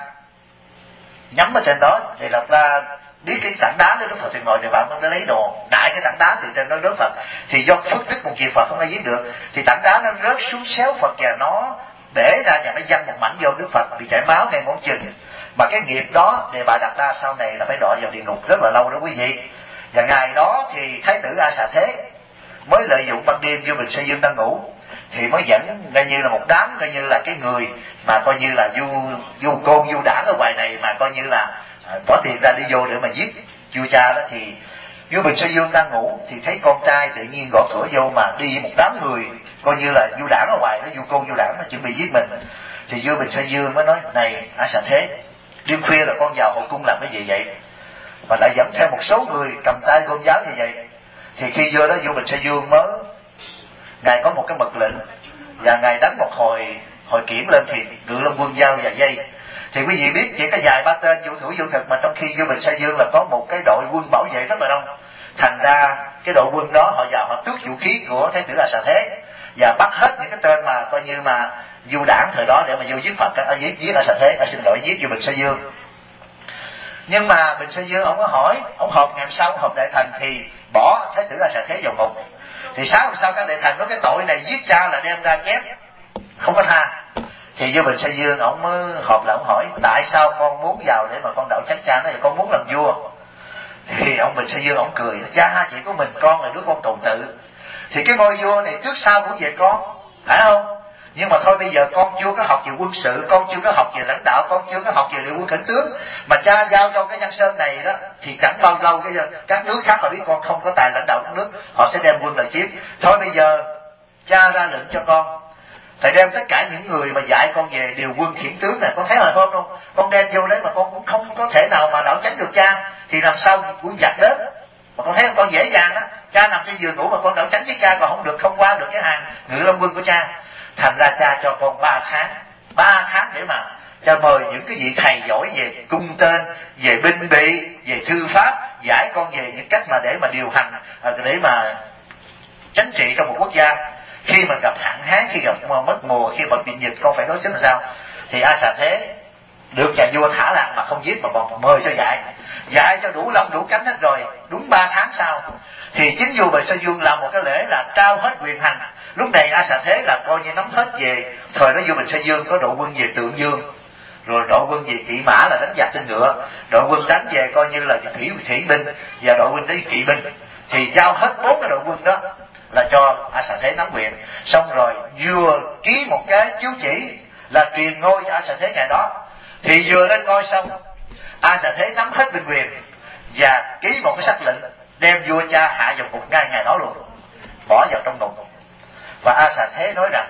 nhắm ở trên đó. Thì Đạt Đa biết cái tảng đá đó Đức Phật thì ngồi, Đề Bà nó lấy đồ đại cái tảng đá thì trên đó Đức Phật. thì do phước đức một việc Phật không ai giết được, thì tảng đá nó rớt xuống xéo Phật và nó bể ra và nó văng một mảnh vô Đức Phật, bị chảy máu ngay ngón chân. Mà cái nghiệp đó Đề Bà Đạt Đa sau này là phải đọa vào địa ngục rất là lâu đó quý vị. Và ngày đó thì Thái tử A Xà Thế mới lợi dụng ban đêm vua Bình Sa Dương đang ngủ, thì mới dẫn coi như là một đám coi như là cái người mà coi như là du côn du đảng ở ngoài này mà coi như là bỏ tiền ra đi vô để mà giết vua cha đó. Thì vua Bình Sa Dương đang ngủ thì thấy con trai tự nhiên gõ cửa vô, mà đi một đám người coi như là du đảng ở ngoài, nó du côn du đảng nó chuẩn bị giết mình. Thì vua Bình Sa Dương mới nói: này A Xà Thế, đêm khuya là con vào hậu cung làm cái gì vậy? Và lại dẫn theo một số người cầm tay gươm giáo như vậy. Thì khi vô đó vua Bình Sa Dương mới ngài có một cái mật lệnh, và ngài đánh một hồi kiển lên thì Ngự Long Quân dao và dây. Thì quý vị biết chỉ có vài ba tên vũ thủ vũ thực, mà trong khi vua Bình Sa Dương là có một cái đội quân bảo vệ rất là đông. Thành ra cái đội quân đó họ vào họ tước vũ khí của Thái tử A Xà Thế và bắt hết những cái tên mà coi như mà du đảng thời đó để mà vô giết Phật, giết A Xà Thế, xin lỗi, giết vua Bình Sa Dương. Nhưng mà Bình Sa Dương ông có hỏi, ông họp ngày hôm sau, ông họp đại thần thì bỏ Thái tử A Xà Thế vào ngục. Thì sáng hôm sau các đại thần nói cái tội này giết cha là đem ra chém, không có tha. Thì vua Bình Sa Dương ông mới họp là ông hỏi: tại sao con muốn vào để mà con đảo tránh cha? Nói là con muốn làm vua. Thì ông Bình Sa Dương ông cười: cha chỉ có mình con là đứa con cầu tự, thì cái ngôi vua này trước sau cũng về con, phải không? Nhưng mà thôi bây giờ con chưa có học về quân sự, con chưa có học về lãnh đạo, con chưa có học về điều quân khởi tướng, mà cha giao cho cái Giang Sơn này đó thì chẳng bao lâu các nước khác họ biết con không có tài lãnh đạo đất nước, họ sẽ đem quân来chiếm. Thôi bây giờ cha ra lệnh cho con phải đem tất cả những người mà dạy con về điều quân khiển tướng này, con thấy hồi hôm không, con đem vô đấy mà con cũng không có thể nào mà đảo tránh được cha, thì làm sao quân giặc đến? Mà con thấy con dễ dàng đó, cha nằm trên giường ngủ mà con đảo tránh với cha còn không được, không qua được cái hàng Ngự Long Quân của cha. Thành ra cha cho con 3 tháng để mà cho mời những cái vị thầy giỏi về cung tên, về binh bị, về thư pháp, giải con về những cách mà để mà điều hành, để mà chính trị trong một quốc gia. Khi mà gặp hạn hán, khi gặp mất mùa, khi mà bị dịch, con phải đối xử làm sao. Thì A Xà Thế được nhà vua thả lạc mà không giết, mà còn mời cho dạy cho đủ lông đủ cánh hết rồi. Đúng 3 tháng sau thì chính vua Bình Sa Dương làm một cái lễ là trao hết quyền hành. Lúc này A Xà Thế là coi như nắm hết về. Thời đó vua Bình Sa Dương có đội quân về Tượng Dương, rồi đội quân về Kỵ Mã là đánh giặc trên ngựa, đội quân đánh về coi như là thủy binh, và đội quân đánh kỵ binh. Thì giao hết 4 cái đội quân đó là cho A Xà Thế nắm quyền. Xong rồi vừa ký một cái chiếu chỉ là truyền ngôi cho A Xà Thế ngày đó. Thì vừa lên ngôi xong, A Xà Thế nắm hết binh quyền và ký một cái sắc lệnh đem vua cha hạ vào ngục ngay ngày đó luôn, bỏ vào trong ngục. Và A Xà Thế nói rằng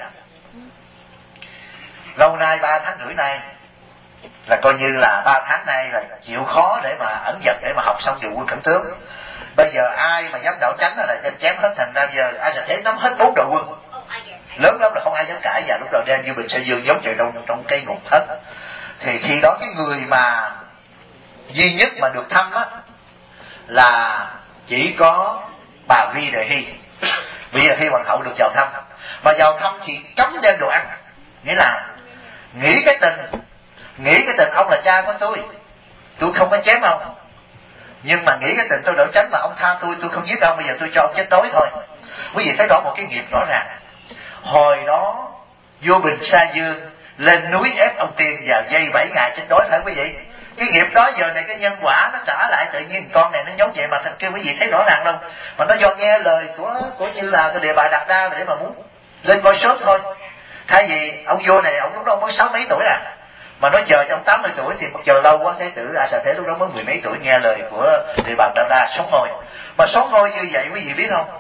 lâu nay 3 tháng rưỡi nay là coi như là 3 tháng nay là chịu khó để mà ẩn dật, để mà học xong điều quân khẩn tướng. Bây giờ ai mà dám đảo tránh là đem chém hết. Thành ra giờ A Xà Thế nắm hết 4 đội quân lớn lắm là không ai dám cãi, và lúc đầu đem vua Bình Sa Dương giống trời trong cây ngục hết. Thì khi đó cái người mà duy nhất mà được thăm á là chỉ có bà Vi Đề Hy. Vi Đề Hy hoàng hậu được vào thăm, mà vào thăm thì cấm đem đồ ăn. Nghĩa là nghĩ cái tình ông là cha của tôi không có chém ông, nhưng mà nghĩ cái tình tôi đỡ tránh mà ông tha tôi không giết ông, bây giờ tôi cho ông chết đói thôi. Quý vị thấy rõ một cái nghiệp rõ ràng. Hồi đó vua Bình Sa Dương lên núi ép ông Tiên vào dây 7 ngày chết đói, phải quý vị? Cái nghiệp đó giờ này cái nhân quả nó trả lại tự nhiên. Con này nó giống vậy mà kêu quý vị thấy rõ ràng đâu. Mà nó do nghe lời của như là cái Đề Bà đặt ra để mà muốn lên coi sớm thôi. Thay vì ông vua này ông lúc đó mới 60 mấy tuổi mà nó chờ trong 80 tuổi thì chờ lâu quá. Thế tử A Xà Thế lúc đó mới 10 mấy tuổi nghe lời của Đề Bà đặt ra sống ngôi. Mà sống ngôi như vậy quý vị biết không,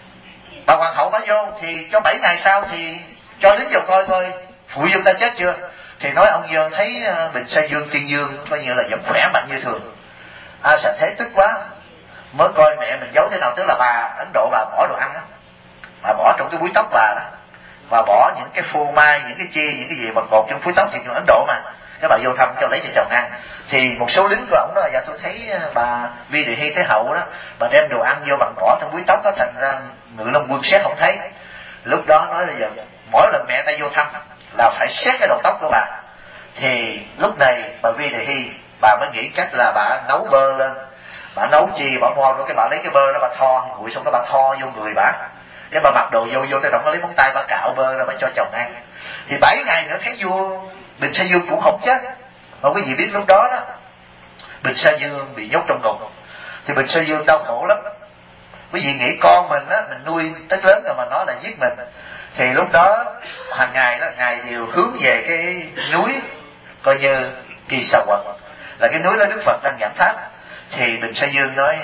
bà hoàng hậu bá vô thì cho 7 ngày sau thì cho lính vào coi thôi phụ dương ta chết chưa. Thì nói ông vừa thấy Bình Sa Dương Tiên Dương coi như là vẫn khỏe mạnh như thường. A Xà Thế tức quá, mới coi mẹ mình giấu thế nào. Tức là bà Ấn Độ bà bỏ đồ ăn đó, bà bỏ trong cái búi tóc bà đó, bà bỏ những cái phô mai, những cái chi, những cái gì mà cột trong búi tóc thì người Ấn Độ mà. Cái bà vô thăm cho lấy cho chồng ăn. Thì một số lính của ổng đó, dạ tôi thấy bà Vi Đề Hy Thái hậu đó, bà đem đồ ăn vô bằng bỏ trong búi tóc đó, thành ra Ngự Long Quân xét không thấy. Lúc đó nói là giờ mỗi lần mẹ ta vô thăm là phải xét cái đầu tóc của bà. Thì lúc này bà Vi Đề Hy bà mới nghĩ cách là bà nấu bơ lên, bà nấu chi bà mo rồi cái bà lấy cái bơ đó bà tho nguội, xong cái bà tho vô người bà, cái bà mặc đồ vô tới động, lấy móng tay bà cạo bơ ra bà cho chồng ăn. Thì 7 ngày nữa thấy vua Bình Sa Dương cũng không chết. Mà quý vị biết lúc đó đó Bình Sa Dương bị nhốt trong ngục thì Bình Sa Dương đau khổ lắm. Quý vị nghĩ con mình á, mình nuôi tới lớn rồi mà nó là giết mình. Thì lúc đó hàng ngày đó ngài đều hướng về cái núi coi như Kỳ Sà Quật, là cái núi đó Đức Phật đang giảng pháp. Thì Bình Sa Dương nói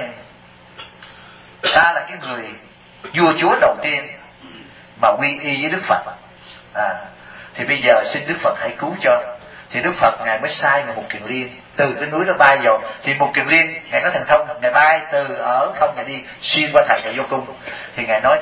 ta là cái người vua chúa đầu tiên mà quy y với Đức Phật, thì bây giờ xin Đức Phật hãy cứu cho. Thì Đức Phật ngài mới sai ngài Mục Kiền Liên từ cái núi đó bay vào. Thì Mục Kiền Liên ngài có thần thông, ngài bay từ ở không ngài đi xuyên qua thành ngài vô cung. Thì ngài nói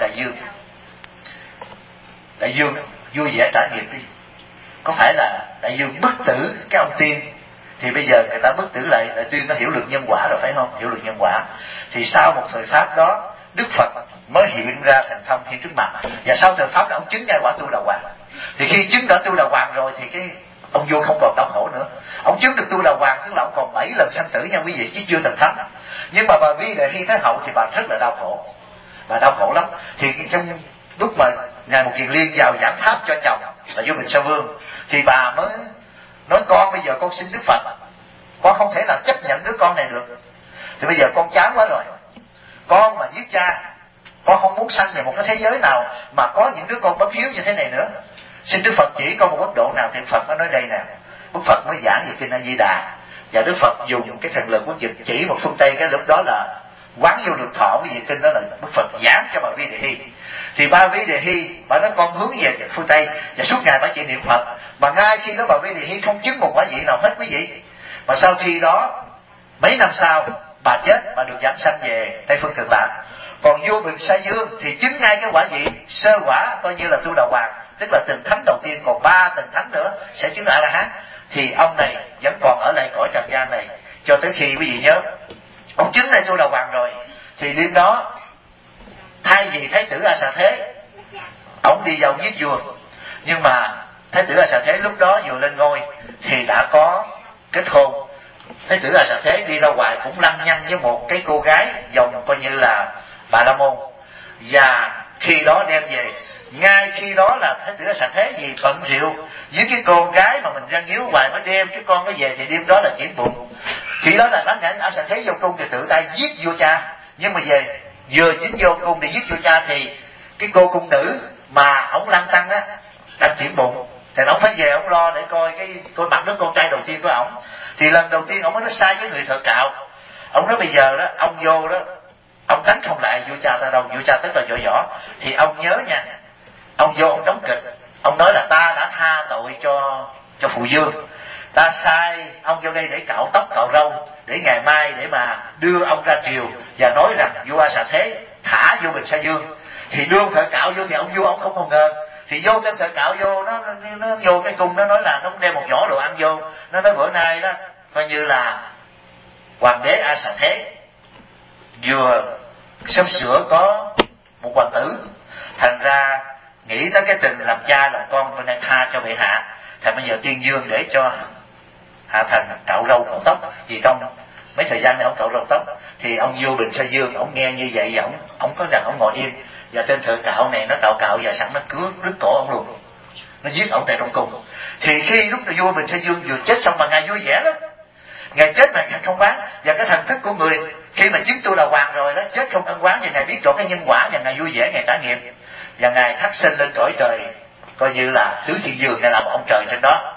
Đại Dương vui vẻ trả nghiệp đi. Có phải là Đại Dương bức tử cái ông Tiên, thì bây giờ người ta bức tử lại Đại Tiên nó hiểu được nhân quả rồi phải không? Hiểu được nhân quả. Thì sau một thời pháp đó Đức Phật mới hiện ra thần thông hiện trước mặt. Và sau thời pháp đó ông chứng ngay quả tu đà hoàng. Thì khi chứng đã tu đà hoàng rồi thì cái ông vua không còn đau khổ nữa. Ông chứng được tu đà hoàng tức là ông còn 7 lần sanh tử nha quý vị, chứ chưa thành thánh. Nhưng mà bà Vi Đề Hy Thái hậu thì bà rất là đau khổ, bà đau khổ lắm. Thì trong lúc mà ngài Mục Kiền Liên vào giảng pháp cho chồng là vua Bình Sa Vương, thì bà mới nói con bây giờ con xin Đức Phật, con không thể nào chấp nhận đứa con này được. Thì bây giờ con chán quá rồi, con mà giết cha, con không muốn sanh về một cái thế giới nào mà có những đứa con bất hiếu như thế này nữa. Xin Đức Phật chỉ con một quốc độ nào. Thì Phật mới nói đây nè. Đức Phật mới giảng về kinh A Di Đà, và Đức Phật dùng cái thần lực quốc dịch chỉ một phương Tây. Cái lúc đó là Quán Vô Lượng Thọ, cái gì kinh đó là Đức Phật giảng cho bà Vi Đề Hy. Thì bà Vi Đề Hy bà nói con hướng về phương Tây, và suốt ngày bà chỉ niệm Phật. Mà ngay khi đó bà Vi Đề Hy không chứng một quả vị nào hết quý vị. Mà sau khi đó mấy năm sau bà chết, bà được giảng sanh về Tây Phương Cực Lạc. Còn vua Bình Sa Dương thì chứng ngay cái quả vị sơ quả coi như là tu đà hoàng, tức là tầng thánh đầu tiên, còn 3 tầng thánh nữa sẽ chứng A La Hán. thì ông này vẫn còn ở lại cõi trần gian này cho tới khi quý vị nhớ ông chính là vua Đà Hoàng rồi. Thì đêm đó thay vì Thái tử A Xà Thế ông đi vào giết vua, nhưng mà Thái tử A Xà Thế lúc đó vừa lên ngôi thì đã có kết hôn. Thái tử A Xà Thế đi ra ngoài cũng lăng nhăng với một cái cô gái dòng coi như là Bà La Môn, và khi đó đem về. Ngay khi đó là Thái tử A Xà Thế vì bận rượu với cái con gái mà mình răng díu hoài mới đem cái con nó về, thì đêm đó là chuyển bụng. Khi đó là đáng ngã A Xà Thế vô cung thì tự tay giết vua cha, nhưng mà về vừa chính vô cung để giết vua cha thì cái cô cung nữ mà ổng lăng tăng á đang chuyển bụng, thì ổng phải về ổng lo để coi mặt đứa con trai đầu tiên của ổng. Thì lần đầu tiên ổng mới nói sai với người thợ cạo. Ông nói bây giờ đó ông vô đó ông đánh không lại vua cha ta đâu, vua cha rất là giỏi võ. Thì ông nhớ nha, ông vô ông đóng kịch, ông nói là ta đã tha tội cho phụ vương, ta sai ông vô đây để cạo tóc cạo râu, để ngày mai để mà đưa ông ra triều và nói rằng vua A Xà Thế thả vô Bình Sa Dương. Thì đưa thợ cạo vô thì ông vua ông không ngờ, thì vô cái thợ cạo vô nó vô cái cung, nó nói là nó đem một giỏ đồ ăn vô, nó nói bữa nay đó coi như là hoàng đế A Xà Thế vừa sắp sửa có một hoàng tử, thành ra nghĩ tới cái tình làm cha làm con bên đây tha cho bệ hạ, thì bây giờ tuyên dương để cho hạ thần cạo râu cạo tóc. Vì trong mấy thời gian này ông cạo râu tóc, thì ông vua Bình Sa Dương ông nghe như vậy và ông có rằng ông ngồi yên, và tên thợ cạo này nó cạo và sẵn nó cứa đứt cổ ông luôn, nó giết ông tại trong cung. Thì khi lúc vua Bình Sa Dương vừa chết xong mà ngài vui vẻ lắm, ngài chết mà ngài không bán. Và cái thần thức của người khi mà chứng tu là hoàng rồi đó, chết không ân oán, và ngài biết rõ cái nhân quả, và ngài vui vẻ, ngài trải nghiệm, và ngài thác sinh lên cõi trời, coi như là tứ thiên dương, ngài là một ông trời trên đó.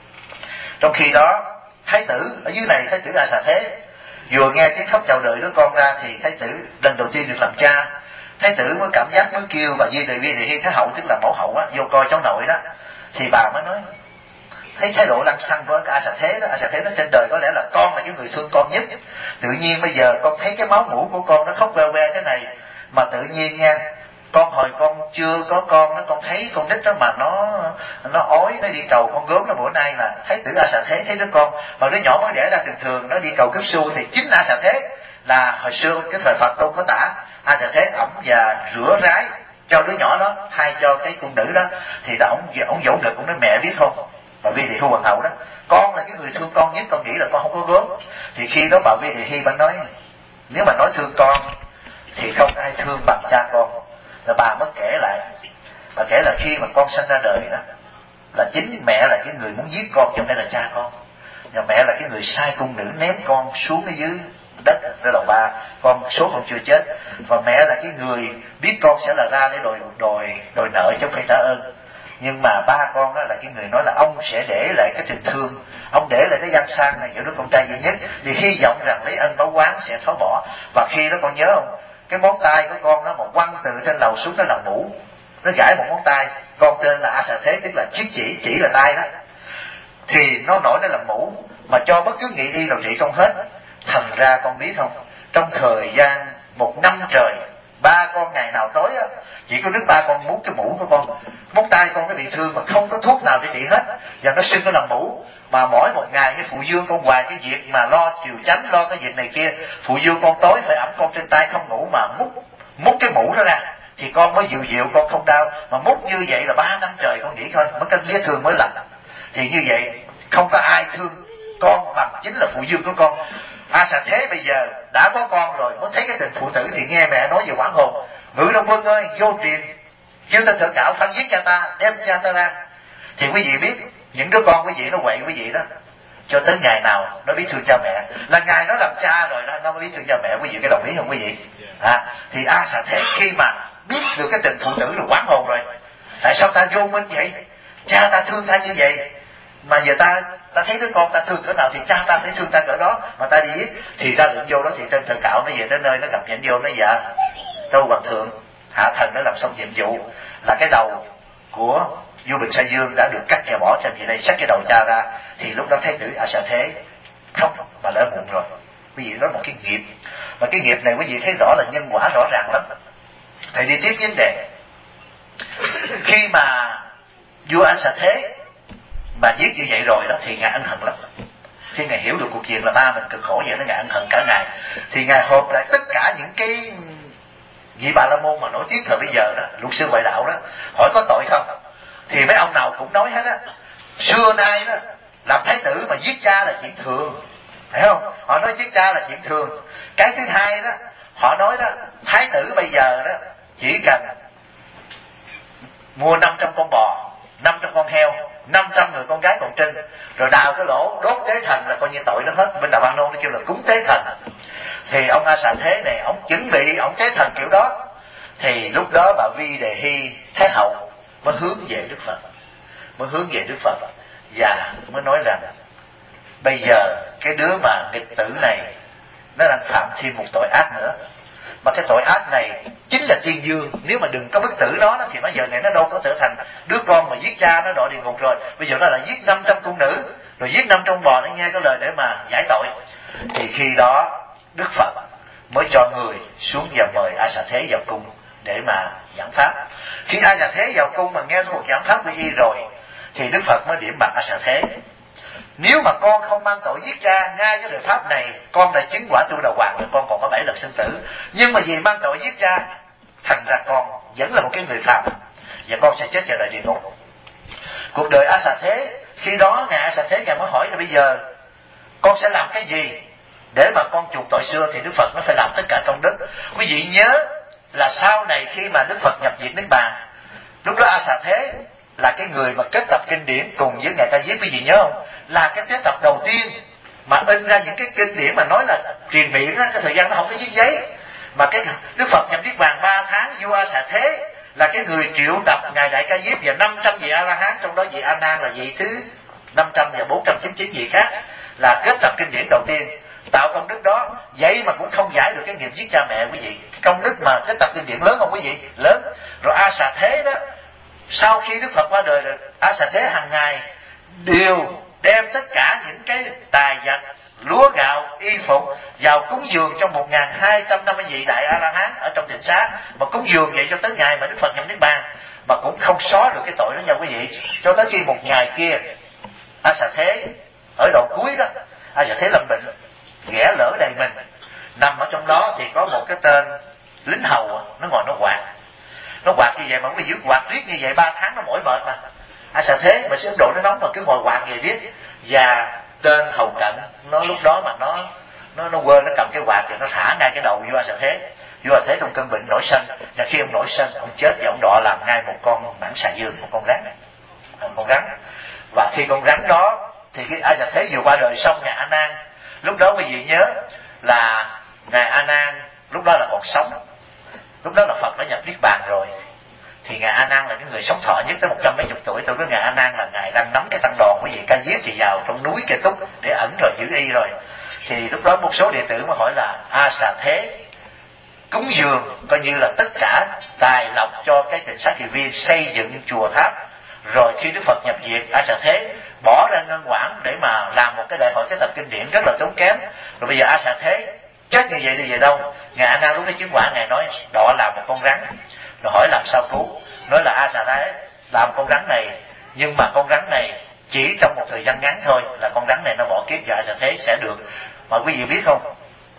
Trong khi đó thái tử ở dưới này, thái tử A Xà Thế vừa nghe tiếng khóc chào đời đứa con ra, thì thái tử lần đầu tiên được làm cha, thái tử mới cảm giác mới kêu bà Vi Đề Hi Thái hậu, tức là mẫu hậu á, vô coi cháu nội đó. Thì bà mới nói, thấy thái độ lăng xăng của A Xà Thế đó, A Xà Thế nó trên đời có lẽ là con là cái người thương con nhất, tự nhiên bây giờ con thấy cái máu mủ của con nó khóc que que thế này, mà tự nhiên nha, con hồi con chưa có con nó, con thấy con nít đó mà nó ói, nó đi cầu con gớm. Nó bữa nay là thái tử A Xà Thế thấy đứa con mà đứa nhỏ mới đẻ ra thường thường nó đi cầu cất xu, thì chính A Xà Thế là hồi xưa cái thời Phật đâu có tả, A Xà Thế ẩm và rửa rái cho đứa nhỏ đó thay cho cái cung nữ đó. Thì là ổng dỗ ngực, ổng nói mẹ biết không, bà Vi Đề Hi hoàng hậu đó, con là cái người thương con nhất, con nghĩ là con không có gớm. Thì khi đó bà Vi Đề Hi bà nói, nếu mà nói thương con thì không ai thương bằng cha con. Rồi bà mới kể lại, bà kể là khi mà con sinh ra đời đó, là chính mẹ là cái người muốn giết con, chứ không phải là cha con. Và mẹ là cái người sai cung nữ ném con xuống cái dưới đất để đầu ba, con số còn chưa chết. Và mẹ là cái người biết con sẽ là ra để đòi nợ chứ không phải trả ơn. Nhưng mà ba con đó là cái người nói là ông sẽ để lại cái tình thương, ông để lại cái gian sang này giữa đứa con trai duy nhất, thì hy vọng rằng lấy ân báo oán sẽ tháo bỏ. Và khi đó con nhớ không, cái ngón tay của con nó một quăng từ trên lầu xuống đó là mũ, nó gãy một ngón tay, con tên là A Xà Thế, tức là chiếc chỉ là tay đó, thì nó nổi đó là mũ, mà cho bất cứ nghị y nào trị không hết. Thành ra con biết không, trong thời gian 1 năm trời, ba con ngày nào tối á, chỉ có đứa ba con mút cái mũ của con, móng tay con cái bị thương mà không có thuốc nào để trị hết, và nó sưng nó làm mũ. Mà mỗi một ngày với phụ dương con hoài cái việc mà lo triều chánh, lo cái việc này kia, phụ dương con tối phải ẵm con trên tay không ngủ mà mút cái mũ đó ra, thì con mới dịu con không đau. Mà mút như vậy là 3 năm trời, con nghĩ thôi, mới cái vết thương mới lành. Thì như vậy không có ai thương con bằng chính là phụ dương của con. A Xà Thế bây giờ đã có con rồi, mới thấy cái tình phụ tử, thì nghe mẹ nói về quảng hồn, Ngự Đông Quân ơi, vô truyền kêu tên thợ cạo phanh giết cha ta, đem cha ta ra. Thì quý vị biết, những đứa con quý vị nó quậy quý vị đó, cho tới ngày nào nó biết thương cha mẹ, là ngày nó làm cha rồi đó, nó mới biết thương cha mẹ. Quý vị có đồng ý không quý vị? Thì A Xà Thế khi mà biết được cái tình phụ tử rồi quán hồn rồi, tại sao ta vô minh vậy, cha ta thương ta như vậy, mà giờ ta thấy đứa con ta thương cỡ nào thì cha ta phải thương ta cỡ đó, mà ta đi giết. Thì ra lệnh vô đó, thì tên thợ cạo nó về tới nơi, nó gặp nhận vô, nó dạ tâu hoàng thượng, hạ thần đã làm xong nhiệm vụ, là cái đầu của vua Bình Sa Dương đã được cắt và bỏ trên vậy đây, xách cái đầu cha ra. Thì lúc đó thái tử A Xà Thế khóc mà lỡ muộn rồi. Quý vị nói một cái nghiệp, mà cái nghiệp này quý vị thấy rõ là nhân quả rõ ràng lắm. Thầy đi tiếp vấn đề. Khi mà vua A Xà Thế mà giết như vậy rồi đó thì Ngài ân hận lắm. Khi Ngài hiểu được cuộc chuyện là ba mình cực khổ vậy đó, Ngài ân hận cả ngày, thì Ngài họp lại tất cả những cái vị Bà La Môn mà nổi tiếng thời bây giờ đó, luật sư ngoại đạo đó, hỏi có tội không, thì mấy ông nào cũng nói hết á, xưa nay đó làm thái tử mà giết cha là chuyện thường, phải không? Họ nói giết cha là chuyện thường. Cái thứ hai đó, họ nói đó, thái tử bây giờ đó chỉ cần mua 500 con bò, 500 con heo, 500 người con gái còn trinh, rồi đào cái lỗ đốt tế thần là coi như tội nó hết. Bên Đạo An Nôn nó kêu là cúng tế thần. Thì ông A Xà Thế này, ông chuẩn bị ông tế thần kiểu đó, thì lúc đó bà Vi Đề Hy Thái hậu mới hướng về Đức Phật, và mới nói rằng bây giờ cái đứa mà nghịch tử này nó đang phạm thêm một tội ác nữa, mà cái tội ác này chính là tiên dương. Nếu mà đừng có bức tử nó thì bây giờ này nó đâu có trở thành đứa con mà giết cha nó đọa địa ngục rồi. Bây giờ nó lại giết 500 cung nữ, rồi giết 500 bò để nghe cái lời để mà giải tội. Thì khi đó Đức Phật mới cho người xuống và mời A Xà Thế vào cung để mà giảng pháp. Khi A Xà Thế vào cung mà nghe cuộc giảng pháp quy y rồi, thì Đức Phật mới điểm mặt A Xà Thế: nếu mà con không mang tội giết cha, ngay cái lời pháp này con đã chứng quả Tu Đà Hoàng rồi, con còn có 7 lần sinh tử. Nhưng mà vì mang tội giết cha, thành ra con vẫn là một cái người phàm, và con sẽ chết vào đời địa ngục. Cuộc đời A Xà Thế, khi đó Ngài A Xà Thế Ngài mới hỏi là bây giờ con sẽ làm cái gì để mà con chuộc tội xưa, thì Đức Phật nó phải làm tất cả công đức. Quý vị nhớ là sau này khi mà Đức Phật nhập diệt Niết Bàn, lúc đó A Xà Thế là cái người mà kết tập kinh điển cùng với Ngài Ca Diếp. Quý vị nhớ không? Là cái kết tập đầu tiên mà in ra những cái kinh điển mà nói là truyền miệng á, cái thời gian nó không có viết giấy. Mà cái Đức Phật nhập Niết Bàn 3 tháng, vua A Xà Thế là cái người triệu tập Ngài Đại Ca Diếp và 500 vị A La Hán, trong đó vị A Nan là vị thứ 500 và 499 vị khác, là kết tập kinh điển đầu tiên, tạo công đức đó. Vậy mà cũng không giải được cái nghiệp giết cha mẹ quý vị. Công đức mà kết tập kinh điển lớn không quý vị? Lớn. Rồi A Xà Thế đó, sau khi Đức Phật qua đời rồi, A Xà Thế hàng ngày đều đem tất cả những cái tài vật, lúa gạo, y phục vào cúng dường cho 1250 vị Đại A La Hán ở trong tịnh xá, mà cúng dường vậy cho tới ngày mà Đức Phật nhập Niết Bàn, mà cũng không xóa được cái tội đó nha quý vị. Cho tới khi một ngày kia A Xà Thế ở đoạn cuối đó, A Xà Thế lâm bệnh, ghẻ lỡ đầy mình, nằm ở trong đó thì có một cái tên lính hầu nó ngồi nó quạt như vậy, mà cái giữ quạt riết như vậy 3 tháng nó mỏi mệt mà. A Xà Thế mà Ấn Độ nó nóng mà cứ ngồi quạt vậy riết, và tên hầu cận nó lúc đó mà nó quên, nó cầm cái quạt thì nó thả ngay cái đầu vua A Xà Thế. Vua A Xà Thế trong cơn bệnh nổi sân, và khi ông nổi sân ông chết và ông đọa làm ngay một con mãng xà dương, một con rắn. Và khi con rắn đó thì cái A Xà Thế vừa qua đời xong, Ngài A Nan lúc đó quý vị nhớ là Ngài A Nan lúc đó là còn sống, lúc đó là Phật đã nhập Niết Bàn rồi. Thì Ngài A Nan là cái người sống thọ nhất tới 100 mấy chục tuổi. Tôi với Ngài A Nan là Ngài đang nắm cái tăng đòn, quý vị Ca Diếp thì vào trong núi Kê Túc để ẩn rồi giữ y rồi. Thì lúc đó một số đệ tử mới hỏi là A Xà Thế cúng dường coi như là tất cả tài lộc cho cái tịnh xá Kỳ Viên, xây dựng chùa tháp, rồi khi Đức Phật nhập diệt, A Xà Thế bỏ ra ngân quảng để mà làm một cái đại hội cái tập kinh điển rất là tốn kém. Rồi bây giờ A Xà Thế chết như vậy đi về đâu? Ngài A Nan lúc đó chứng quả, Ngài nói đọa làm một con rắn. Rồi hỏi làm sao cứu? Nói là A Xà Thế làm con rắn này, nhưng mà con rắn này chỉ trong một thời gian ngắn thôi là con rắn này nó bỏ kiếp, và A Xà Thế sẽ được. Mà quý vị biết không,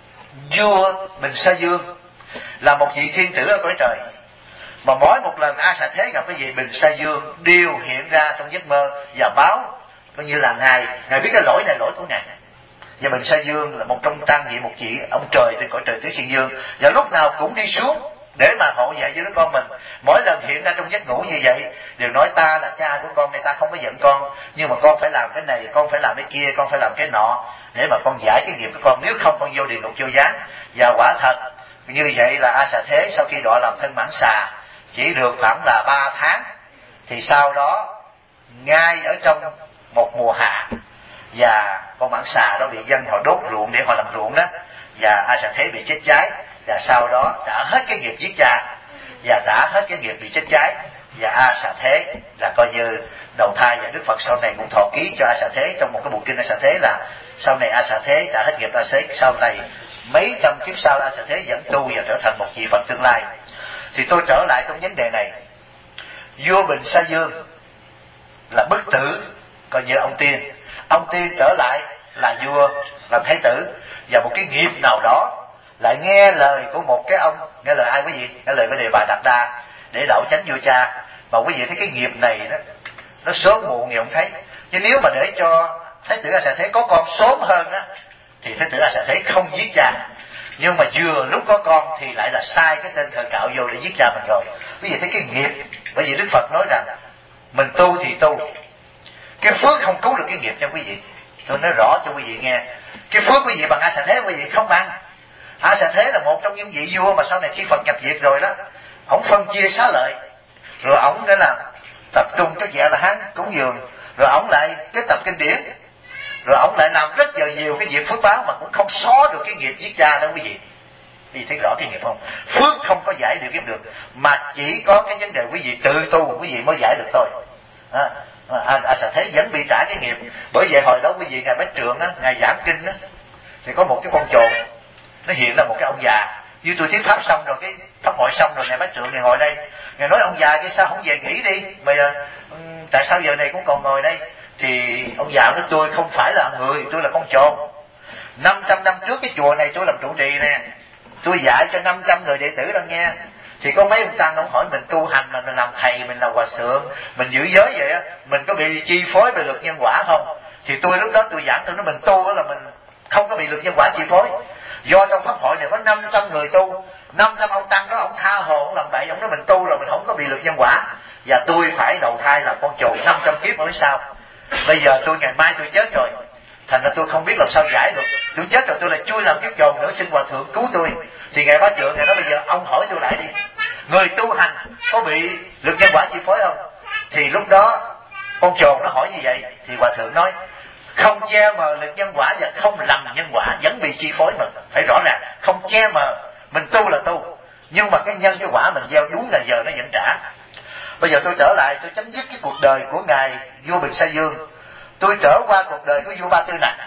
vua Bình Sa Dương là một vị thiên tử ở cõi trời, mà mỗi một lần A Xà Thế gặp cái vị Bình Sa Dương đều hiện ra trong giấc mơ và báo coi như là ngài biết cái lỗi này lỗi của ngài. Và Bình Sa Dương là một trong trang vị một vị ông trời trên cõi trời Tứ Thiên Dương, và lúc nào cũng đi xuống để mà hộ vệ với đứa con mình. Mỗi lần hiện ra trong giấc ngủ như vậy đều nói ta là cha của con này, ta không có giận con, nhưng mà con phải làm cái này, con phải làm cái kia, con phải làm cái nọ để mà con giải cái nghiệp của con, nếu không con vô địa ngục vô gián. Và quả thật như vậy là A Xà Thế sau khi đọa làm thân mãng xà chỉ được khoảng là 3 tháng, thì sau đó ngay ở trong một mùa hạ, và con mãng xà đó bị dân họ đốt ruộng để họ làm ruộng đó, và A Xà Thế bị chết cháy, và sau đó trả hết cái nghiệp giết cha và trả hết cái nghiệp bị chết cháy. Và A Xà Thế là coi như đầu thai, và Đức Phật sau này cũng thọ ký cho A Xà Thế trong một cái bộ kinh A Xà Thế là sau này A Xà Thế trả hết nghiệp A Xà Thế, sau này mấy trăm kiếp sau A Xà Thế vẫn tu và trở thành một vị Phật tương lai. Thì tôi trở lại trong vấn đề này, vua Bình Sa Dương là bức tử coi như ông tiên trở lại là vua, làm thái tử, và một cái nghiệp nào đó lại nghe lời của một cái ông, nghe lời ai quý vị? Nghe lời của Đề Bà Đạt Đa để đậu chánh vua cha. Mà quý vị thấy cái nghiệp này đó, nó sớm muộn thì ông thấy. Chứ nếu mà để cho thái tử A Xà Thế có con sớm hơn á, thì thái tử A Xà Thế không giết cha. Nhưng mà vừa lúc có con thì lại là sai cái tên Thời Cạo vô để giết cha mình rồi. Quý vị thấy cái nghiệp. Bởi vì Đức Phật nói rằng mình tu thì tu, cái phước không cứu được cái nghiệp cho quý vị. Tôi nói rõ cho quý vị nghe, cái phước quý vị bằng A Xà Thế quý vị không bằng. A Xà Thế là một trong những vị vua mà sau này khi Phật nhập diệt rồi đó, ổng phân chia xá lợi, rồi ổng nghĩa là tập trung các vị A La Hán cúng dường, rồi ổng lại kết tập kinh điển, rồi ổng lại làm rất nhiều cái việc phước báo mà cũng không xóa được cái nghiệp giết cha đó quý vị. Quý vị thấy rõ cái nghiệp không? Phước không có giải được, mà chỉ có cái vấn đề quý vị tự tu quý vị mới giải được thôi. A Xà Thế vẫn bị trả cái nghiệp. Bởi vậy hồi đó quý vị ngài Bách Trượng á, ngài giảng kinh á, thì có một cái con trồn nó hiện là một cái ông già. Như tôi thuyết pháp xong rồi, cái pháp hội xong rồi, ngài Bách Trượng ngài ngồi đây, ngài nói ông già chứ sao không về nghỉ đi mà tại sao giờ này cũng còn ngồi đây? Thì ông già nói tôi không phải là người, tôi là con trồn. 500 năm trước cái chùa này tôi làm trụ trì nè, tôi dạy cho 500 người đệ tử đó nghe. Thì có mấy ông tăng ông hỏi mình tu hành mà mình làm thầy, mình là hòa thượng, mình giữ giới vậy á, mình có bị chi phối về luật nhân quả không? Thì tôi lúc đó tôi giảng, tôi nói mình tu đó là mình không có bị luật nhân quả chi phối. Do trong pháp hội này có 500 người tu, 500 ông tăng đó ông tha hồ ông làm bậy, ông nói mình tu rồi mình không có bị luật nhân quả, và tôi phải đầu thai là con trồn 500 kiếp mới sao? Bây giờ tôi ngày mai tôi chết rồi, thành ra tôi không biết làm sao giải được. Tôi chết rồi tôi lại chui làm kiếp trồn nữa, xin hòa thượng cứu tôi. Thì ngài Bá Trượng ngài nói bây giờ ông hỏi tôi lại đi, người tu hành có bị luật nhân quả chi phối không? Thì lúc đó con trồn nó hỏi như vậy, thì hòa thượng nói không che mờ luật nhân quả và không lầm nhân quả, vẫn bị chi phối mà. Phải rõ ràng, không che mờ, mình tu là tu, nhưng mà cái nhân cái quả mình gieo đúng là giờ nó vẫn trả. Bây giờ tôi trở lại, tôi chấm dứt cái cuộc đời của ngài vua Bình Sa Dương. Tôi trở qua cuộc đời của vua Ba Tư Nặc.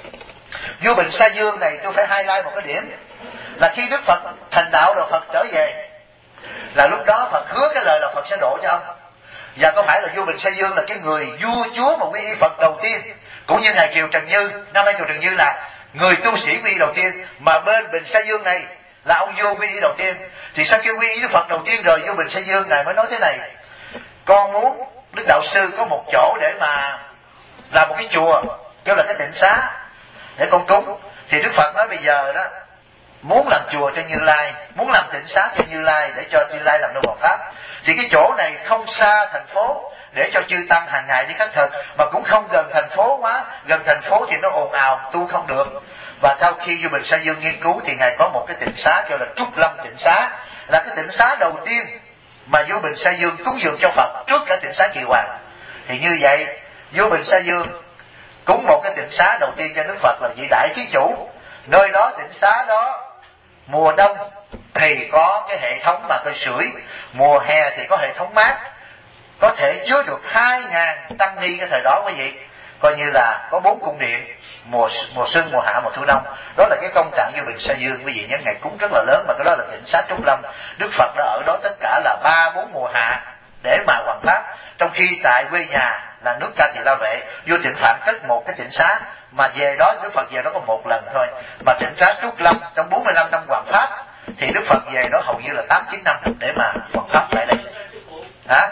Vua Bình Sa Dương này tôi phải highlight một cái điểm, là khi Đức Phật thành đạo rồi Phật trở về, là lúc đó Phật hứa cái lời là Phật sẽ độ cho ông. Và có phải là vua Bình Sa Dương là cái người vua chúa mà quy y Phật đầu tiên, cũng như ngài Kiều Trần Như, năm nay Kiều Trần Như là người tu sĩ quy y đầu tiên, mà bên Bình Sa Dương này là ông vua quy y đầu tiên. Thì sau khi quy y với Phật đầu tiên rồi, vua Bình Sa Dương ngài mới nói thế này: con muốn Đức Đạo Sư có một chỗ để mà làm một cái chùa, kêu là cái tịnh xá để con cúng. Thì Đức Phật nói bây giờ đó, muốn làm chùa cho Như Lai, muốn làm tịnh xá cho Như Lai để cho Như Lai làm nô bộc pháp, thì cái chỗ này không xa thành phố để cho chư tăng hàng ngày đi khất thực, mà cũng không gần thành phố quá. Gần thành phố thì nó ồn ào, tu không được. Và sau khi vua Bình Sa Dương nghiên cứu thì ngài có một cái tịnh xá kêu là Trúc Lâm Tịnh Xá, là cái tịnh xá đầu tiên mà vua Bình Sa Dương cúng dường cho Phật trước cả tịnh xá Kỳ Hoàng. Thì như vậy vua Bình Sa Dương cúng một cái tịnh xá đầu tiên cho Đức Phật là vị đại thí chủ. Nơi đó tịnh xá đó mùa đông thì có cái hệ thống mà cây sưởi, mùa hè thì có hệ thống mát, có thể chứa được 2.000 tăng ni cái thời đó quý vị. Coi như là có 4 cung điện, mùa xuân, mùa hạ, mùa thu đông. Đó là cái công trạng vua Bình Sa Dương quý vị nhớ, ngày cúng rất là lớn, mà cái đó là tịnh xá Trúc Lâm. Đức Phật đã ở đó tất cả là 3-4 mùa hạ để mà hoằng pháp. Trong khi tại quê nhà là nước Ca Tỳ La Vệ, vua Trịnh Phạn cất một cái tịnh xá, mà về đó Đức Phật về đó có một lần thôi. Mà tịnh xá Trúc Lâm trong 45 năm hoằng pháp thì Đức Phật về đó hầu như là 8-9 năm để mà hoằng pháp lại đây. Hả?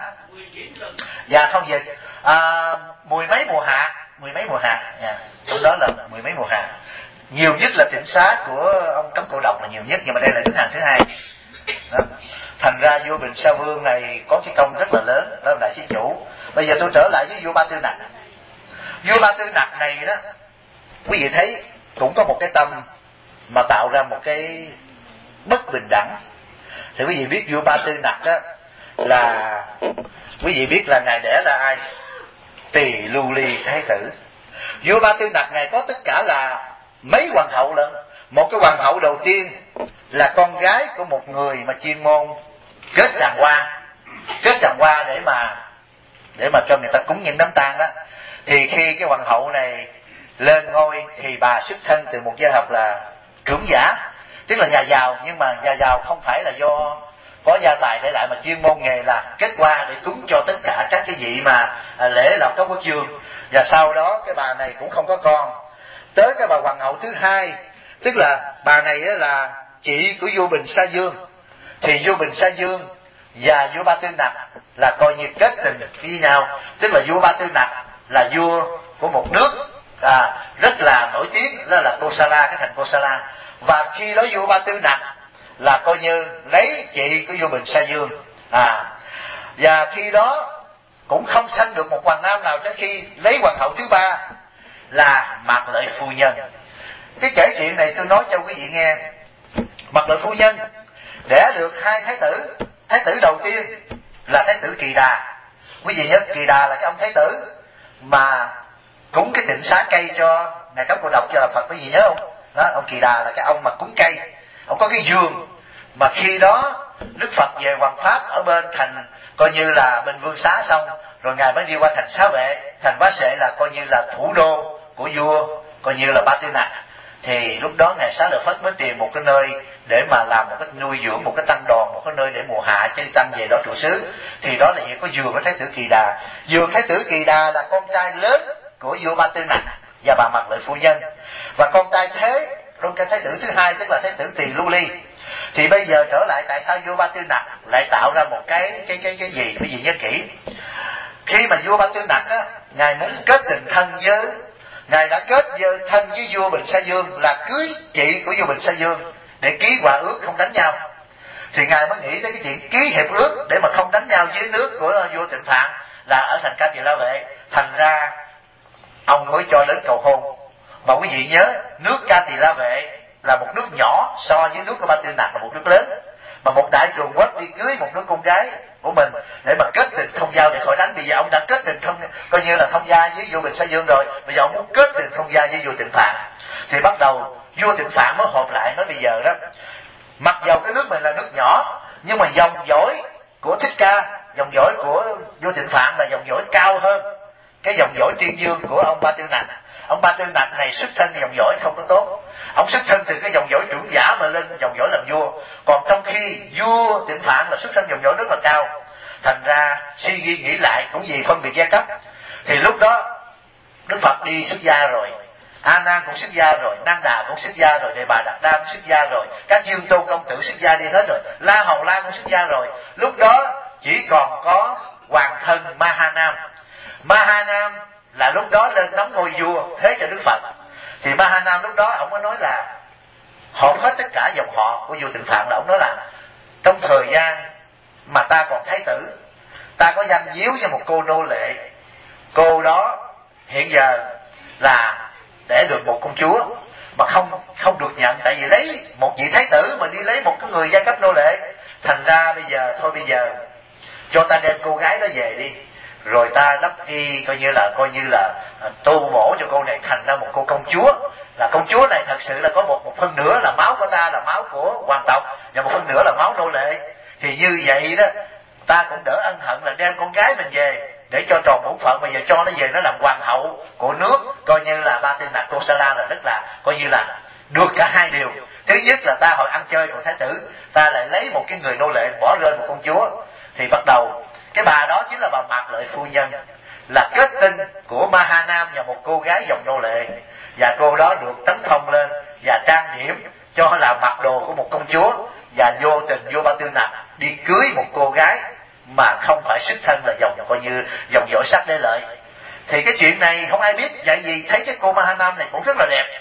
Dạ không về mười mấy mùa hạ, trong đó là mười mấy mùa hạ. Nhiều nhất là tịnh xá của ông Cấm Cổ Độc là nhiều nhất, nhưng mà đây là đứng hàng thứ hai. Đó. Thành ra vua Bình Sa Vương này có cái công rất là lớn, đó là đại sĩ chủ. Bây giờ tôi trở lại với vua Ba Tư Nặc. Vua Ba Tư Nặc này đó, quý vị thấy cũng có một cái tâm mà tạo ra một cái bất bình đẳng. Thì quý vị biết vua Ba Tư Nặc đó là, quý vị biết là ngài đẻ ra ai? Tỳ Lưu Ly Thái tử. Vua Ba Tư Nặc ngài có tất cả là mấy hoàng hậu lận. Một cái hoàng hậu đầu tiên là con gái của một người mà chuyên môn kết tràng hoa để mà cho người ta cúng những đám tang đó. Thì khi cái hoàng hậu này lên ngôi thì bà xuất thân từ một gia hợp là trưởng giả, tức là nhà giàu, nhưng mà nhà giàu không phải là do có gia tài để lại, mà chuyên môn nghề là kết quả để cúng cho tất cả các cái vị mà lễ lọc các quốc vương. Và sau đó cái bà này cũng không có con. Tới cái bà hoàng hậu thứ hai, tức là bà này là chị của vua Bình Sa Dương, thì vua Bình Sa Dương và vua Ba Tư Nặc là coi như kết tình với nhau. Tức là vua Ba Tư Nặc là vua của một nước rất là nổi tiếng, đó là Kosala, cái thành Kosala. Và khi đó vua Ba Tư Nặc là coi như lấy chị của vua Bình Sa Dương, và khi đó cũng không sanh được một hoàng nam nào cho khi lấy hoàng hậu thứ ba là Mạc Lợi phu nhân. Cái kể chuyện này tôi nói cho quý vị nghe. Mạc Lợi phu nhân đẻ được hai thái tử. Thái tử đầu tiên là thái tử Kỳ Đà. Quý vị nhớ Kỳ Đà là cái ông thái tử mà cúng cái tịnh xá cây cho Ngài Cấm Cô Độc cho là Phật, quý vị nhớ không? Đó, ông Kỳ Đà là cái ông mà cúng cây. Ông có cái vườn mà khi đó Đức Phật về Hoàng Pháp ở bên thành coi như là bên Vương Xá xong, rồi Ngài mới đi qua thành Xá Vệ. Thành Bá Sệ là coi như là thủ đô của vua coi như là Ba Tư Nặc. Thì lúc đó Ngài Xá Lợi Phất mới tìm một cái nơi để mà làm một cái nuôi dưỡng, một cái tăng đoàn, một cái nơi để mùa hạ cho tăng về đó trụ xứ. Thì đó là có vườn của thái tử Kỳ Đà. Vườn thái tử Kỳ Đà là con trai lớn của vua Ba Tư Nặc và bà Mạc Lợi phu nhân. Và con trai thế, con trai thái tử thứ hai tức là thái tử Tỳ Lưu Ly. Thì bây giờ trở lại tại sao vua Ba Tư Nặc lại tạo ra một cái gì, quý vị nhớ kỹ. Khi mà vua Ba Tư Nặc á, Ngài muốn kết tình thân với, Ngài đã kết thân với vua Bình Sa Dương là cưới chị của vua Bình Sa Dương để ký hòa ước không đánh nhau. Thì Ngài mới nghĩ tới cái chuyện ký hiệp ước để mà không đánh nhau dưới nước của vua Tịnh Phạn là ở thành Ca Tỳ La Vệ. Thành ra ông mới cho đến cầu hôn. Mà quý vị nhớ nước Ca Tỳ La Vệ là một nước nhỏ so với nước của Ba Tư Nặc là một nước lớn. Mà một đại cường quốc đi cưới một đứa con gái của mình để mà kết tình thông giao để khỏi đánh. Bây giờ ông đã kết tình coi như là thông gia với vua Bình Sa Dương rồi, bây giờ ông muốn kết tình thông gia với vua Tịnh Phạn. Thì bắt đầu vua Tịnh Phạn mới họp lại nói bây giờ đó, mặc dầu cái nước mình là nước nhỏ nhưng mà dòng dõi của Thích Ca, dòng dõi của vua Tịnh Phạn là dòng dõi cao hơn cái dòng dõi tiên dương của ông Ba Tư Nặc. Ông Ba Tư Nặc này xuất thân dòng dõi không có tốt, ông xuất thân từ cái dòng dõi trưởng giả mà lên dòng dõi làm vua. Còn trong khi vua Tịnh Phạn là xuất thân dòng dõi rất là cao. Thành ra suy nghĩ lại cũng vì phân biệt giai cấp. Thì lúc đó Đức Phật đi xuất gia rồi, A Nan cũng xuất gia rồi, Nan Đà cũng xuất gia rồi, Đề Bà Đạt Đa cũng xuất gia rồi, các Dương Tôn công tử xuất gia đi hết rồi, La Hầu La cũng xuất gia rồi. Lúc đó chỉ còn có hoàng thân Ma Ha Nam. Ma Ha Nam là lúc đó lên nắm ngôi vua thế cho Đức Phật. Thì Ma Ha Nam lúc đó ông mới nói là họp hết tất cả dòng họ của vua Tịnh Phạn, là ông nói là trong thời gian mà ta còn thái tử, ta có dâng díu cho một cô nô lệ. Cô đó hiện giờ là để được một công chúa mà không được nhận, tại vì lấy một vị thái tử mà đi lấy một cái người giai cấp nô lệ. Thành ra bây giờ cho ta đem cô gái đó về đi, rồi ta đắp y coi như là tu bổ cho cô này thành ra một cô công chúa. Là công chúa này thật sự là có một phân nửa là máu của ta, là máu của hoàng tộc, và một phân nửa là máu nô lệ. Thì như vậy đó ta cũng đỡ ân hận là đem con gái mình về để cho tròn bổn phận. Bây giờ cho nó về nó làm hoàng hậu của nước, coi như là Ba Tư Nặc Kosala là rất là coi như là được cả hai điều. Thứ nhất là ta hồi ăn chơi của thái tử, ta lại lấy một cái người nô lệ bỏ rơi một công chúa. Thì bắt đầu cái bà đó chính là bà Mạc Lợi phu nhân, là kết tinh của Ma Ha Nam và một cô gái dòng nô lệ. Và cô đó được tấn phong lên và trang điểm cho là mặc đồ của một công chúa, và vô tình vua Ba Tư Nặc đi cưới một cô gái mà không phải xuất thân là dòng coi như dòng dõi sắc đế lợi. Thì cái chuyện này không ai biết, vậy vì thấy cái cô Ma Ha Nam này cũng rất là đẹp,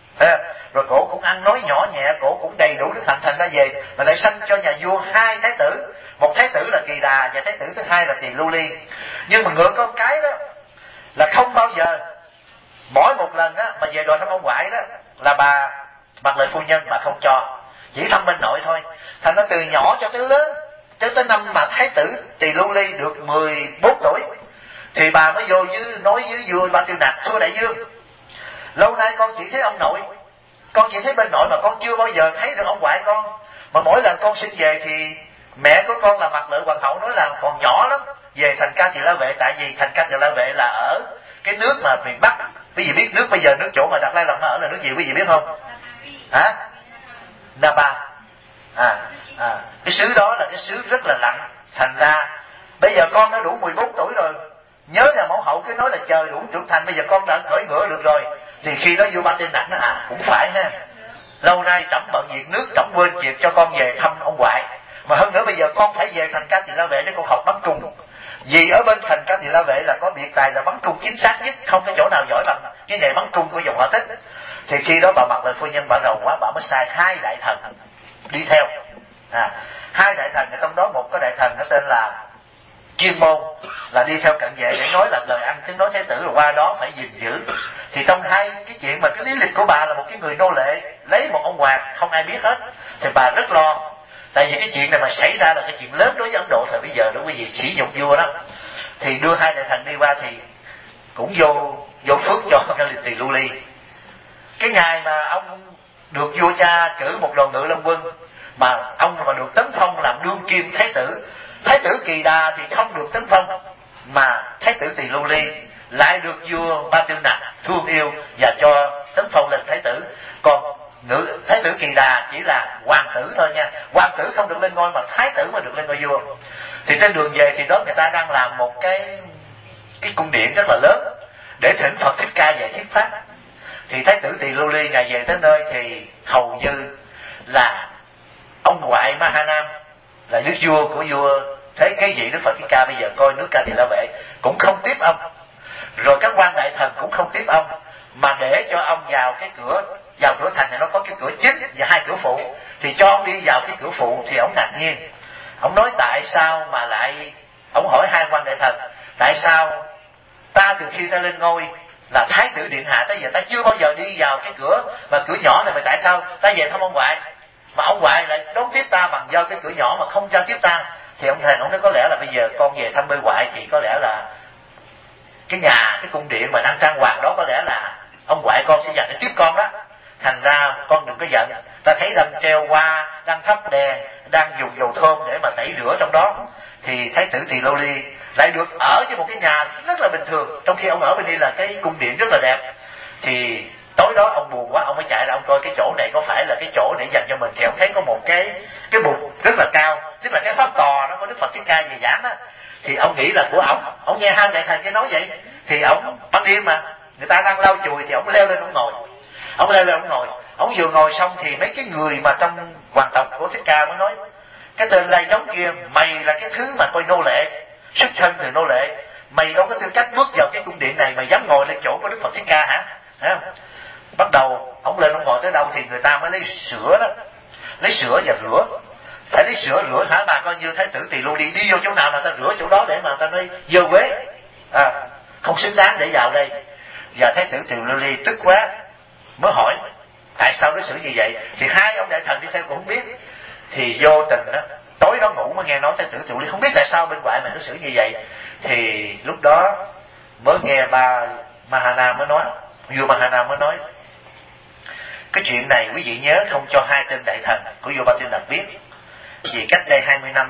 rồi cổ cũng ăn nói nhỏ nhẹ, cổ cũng đầy đủ đức hạnh. Thành ra về mà lại sanh cho nhà vua hai thái tử, một thái tử là Kỳ Đà và thái tử thứ hai là Tỳ Lưu Ly. Nhưng mà ngược con cái đó là không bao giờ, mỗi một lần á mà về đòi thăm ông ngoại đó là bà Mạc Lợi phu nhân bà không cho, chỉ thăm bên nội thôi. Thành ra từ nhỏ cho tới lớn, cho tới năm mà thái tử Tỳ Lưu Ly được 14 tuổi thì bà mới vô nói với vua Ba Tư Nặc: thưa đại vương, lâu nay con chỉ thấy ông nội, con chỉ thấy bên nội mà con chưa bao giờ thấy được ông ngoại con. Mà mỗi lần con sinh về thì mẹ của con là Mạc Lợi hoàng hậu nói là còn nhỏ lắm về thành Ca Tỳ La Vệ, tại vì thành Ca Tỳ La Vệ là ở cái nước mà miền Bắc. Quý vị biết nước bây giờ nước chỗ mà Đạt Lai Lạt Ma ở là nước gì quý vị biết không? Hả? Napa. Cái xứ đó là cái xứ rất là lạnh. Thành ra bây giờ con đã đủ 14 tuổi rồi, nhớ nhà mẫu hậu cứ nói là chờ đủ trưởng thành, bây giờ con đã cưỡi ngựa được rồi, thì khi đó vua Ba Tư Nặc nó cũng phải ha, lâu nay trẫm bận việc nước, trẫm quên việc cho con về thăm ông ngoại, mà hơn nữa bây giờ con phải về thành Ca Tỳ La Vệ để con học bắn cung, vì ở bên thành Ca Tỳ La Vệ là có biệt tài là bắn cung chính xác nhất, không có chỗ nào giỏi bằng cái nghề bắn cung của dòng họ Thích. Thì khi đó bà Mặc Lời phu nhân bà rầu quá, bà mới sai 2 đại thần đi theo. 2 đại thần, trong đó một cái đại thần nó tên là chuyên môn là đi theo cận vệ để nói là lời ăn tiếng nói Thái tử, rồi qua đó phải gìn giữ. Thì trong 2 cái chuyện mà cái lý lịch của bà là một cái người nô lệ lấy một ông hoàng không ai biết hết, thì bà rất lo. Tại vì cái chuyện này mà xảy ra là cái chuyện lớn đối với Ấn Độ thời bây giờ, đối với gì sỉ nhục vua đó. Thì đưa 2 đại thần đi qua thì cũng vô phước cho cái Tỳ Lưu Ly. Cái ngày mà ông được vua cha cử một đoàn ngự Long Quân, mà ông mà được tấn phong làm đương kim thái tử, Thái tử Kỳ Đà thì không được tấn phong, mà Thái tử Tỳ Lưu Ly lại được vua Ba Tư Nặc thương yêu và cho tấn phong lên thái tử. Còn Thái tử Kỳ Đà chỉ là hoàng tử thôi nha, hoàng tử không được lên ngôi mà thái tử mới được lên ngôi vua. Thì trên đường về thì đó người ta đang làm một cái cung điện rất là lớn để thỉnh Phật Thích Ca về thuyết pháp. Thì Thái tử Tỳ Lưu Ly ngày về tới nơi thì hầu như là ông ngoại Mahanam là đức vua của vua thấy cái vị Đức Phật Thích Ca bây giờ coi nước Ca Tỳ La Vệ cũng không tiếp ông, rồi các quan đại thần cũng không tiếp ông, mà để cho ông vào cửa thành này nó có cái cửa chính và 2 cửa phụ, thì cho ông đi vào cái cửa phụ. Thì ông ngạc nhiên, ông nói tại sao mà lại, ông hỏi 2 quan đại thần, tại sao ta từ khi ta lên ngôi là thái tử điện hạ tới giờ ta chưa bao giờ đi vào cái cửa mà cửa nhỏ này, mà tại sao ta về thăm ông ngoại mà ông ngoại lại đón tiếp ta bằng do cái cửa nhỏ mà không cho tiếp ta? Thì ông thầy ông nói có lẽ là bây giờ con về thăm bên ngoại thì có lẽ là cái nhà, cái cung điện mà đang trang hoàng đó có lẽ là ông ngoại con sẽ dành để tiếp con đó, thành ra con đừng có giận. Ta thấy đang treo hoa, đang thắp đèn, đang dùng dầu thơm để mà tẩy rửa trong đó. Thì Thái tử Tỳ Lưu Ly lại được ở với một cái nhà rất là bình thường, trong khi ông ở bên đây là cái cung điện rất là đẹp. Thì tối đó ông buồn quá, ông mới chạy ra ông coi cái chỗ này có phải là cái chỗ để dành cho mình. Thì ông thấy có một cái bục rất là cao, tức là cái pháp tòa nó có Đức Phật Thích Ca về giảng á. Thì ông nghĩ là của ông nghe 2 đại thần kia nói vậy, thì ông ban đêm mà người ta đang lau chùi thì ông leo lên ông ngồi. Ông vừa ngồi xong thì mấy cái người mà trong hoàng tộc của Thích Ca mới nói, cái tên Lai Giống kia, mày là cái thứ mà coi nô lệ, xuất thân từ nô lệ, mày đâu có tư cách bước vào cái cung điện này, mày dám ngồi lên chỗ của Đức Phật Thích Ca hả? Bắt đầu ông lên ông ngồi tới đâu thì người ta mới lấy sữa đó, lấy sữa và rửa. Phải lấy sữa rửa hả bà, coi như Thái tử Tỳ Lưu đi vô chỗ nào là ta rửa chỗ đó để mà ta nói dơ quế, không xứng đáng để vào đây. Và Thái tử Tỳ Lưu Ly tức quá mới hỏi tại sao đối xử như vậy. Thì 2 ông đại thần đi theo cũng không biết. Thì vô tình đó, tối đó ngủ mới nghe nói Thái tử Tỳ Lưu Ly không biết tại sao bên ngoài mình đối xử như vậy. Thì lúc đó mới nghe bà Mahanam mới nói, vua Mahanam mới nói, cái chuyện này quý vị nhớ không cho 2 tên đại thần của vua Ba Tư Nặc biết. Vì cách đây 20 năm,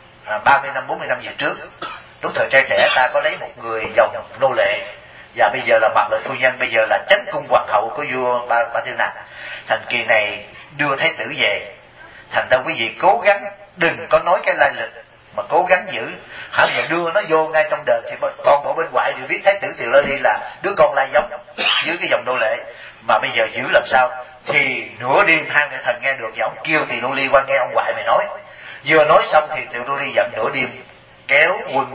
30 năm, 40 năm về trước, lúc thời trai trẻ ta có lấy một người dòng nô lệ, và bây giờ là Mặc Lợi phu nhân, bây giờ là chánh cung hoàng hậu của vua Ba Tư Nặc. Thành kỳ này đưa thái tử về, thành ra quý vị cố gắng đừng có nói cái lai lịch, mà cố gắng giữ. Hả, giờ đưa nó vô ngay trong đời thì con ở bên ngoại đều biết Thái tử Tỳ Lưu Ly là đứa con Lai Giống dưới cái dòng nô lệ, mà bây giờ giữ làm sao? Thì nửa đêm 2 đại thần nghe được, và ông kêu Tỳ Lưu Ly qua nghe ông ngoại mày nói. Vừa nói xong thì Tỳ Lưu Ly giận nửa đêm kéo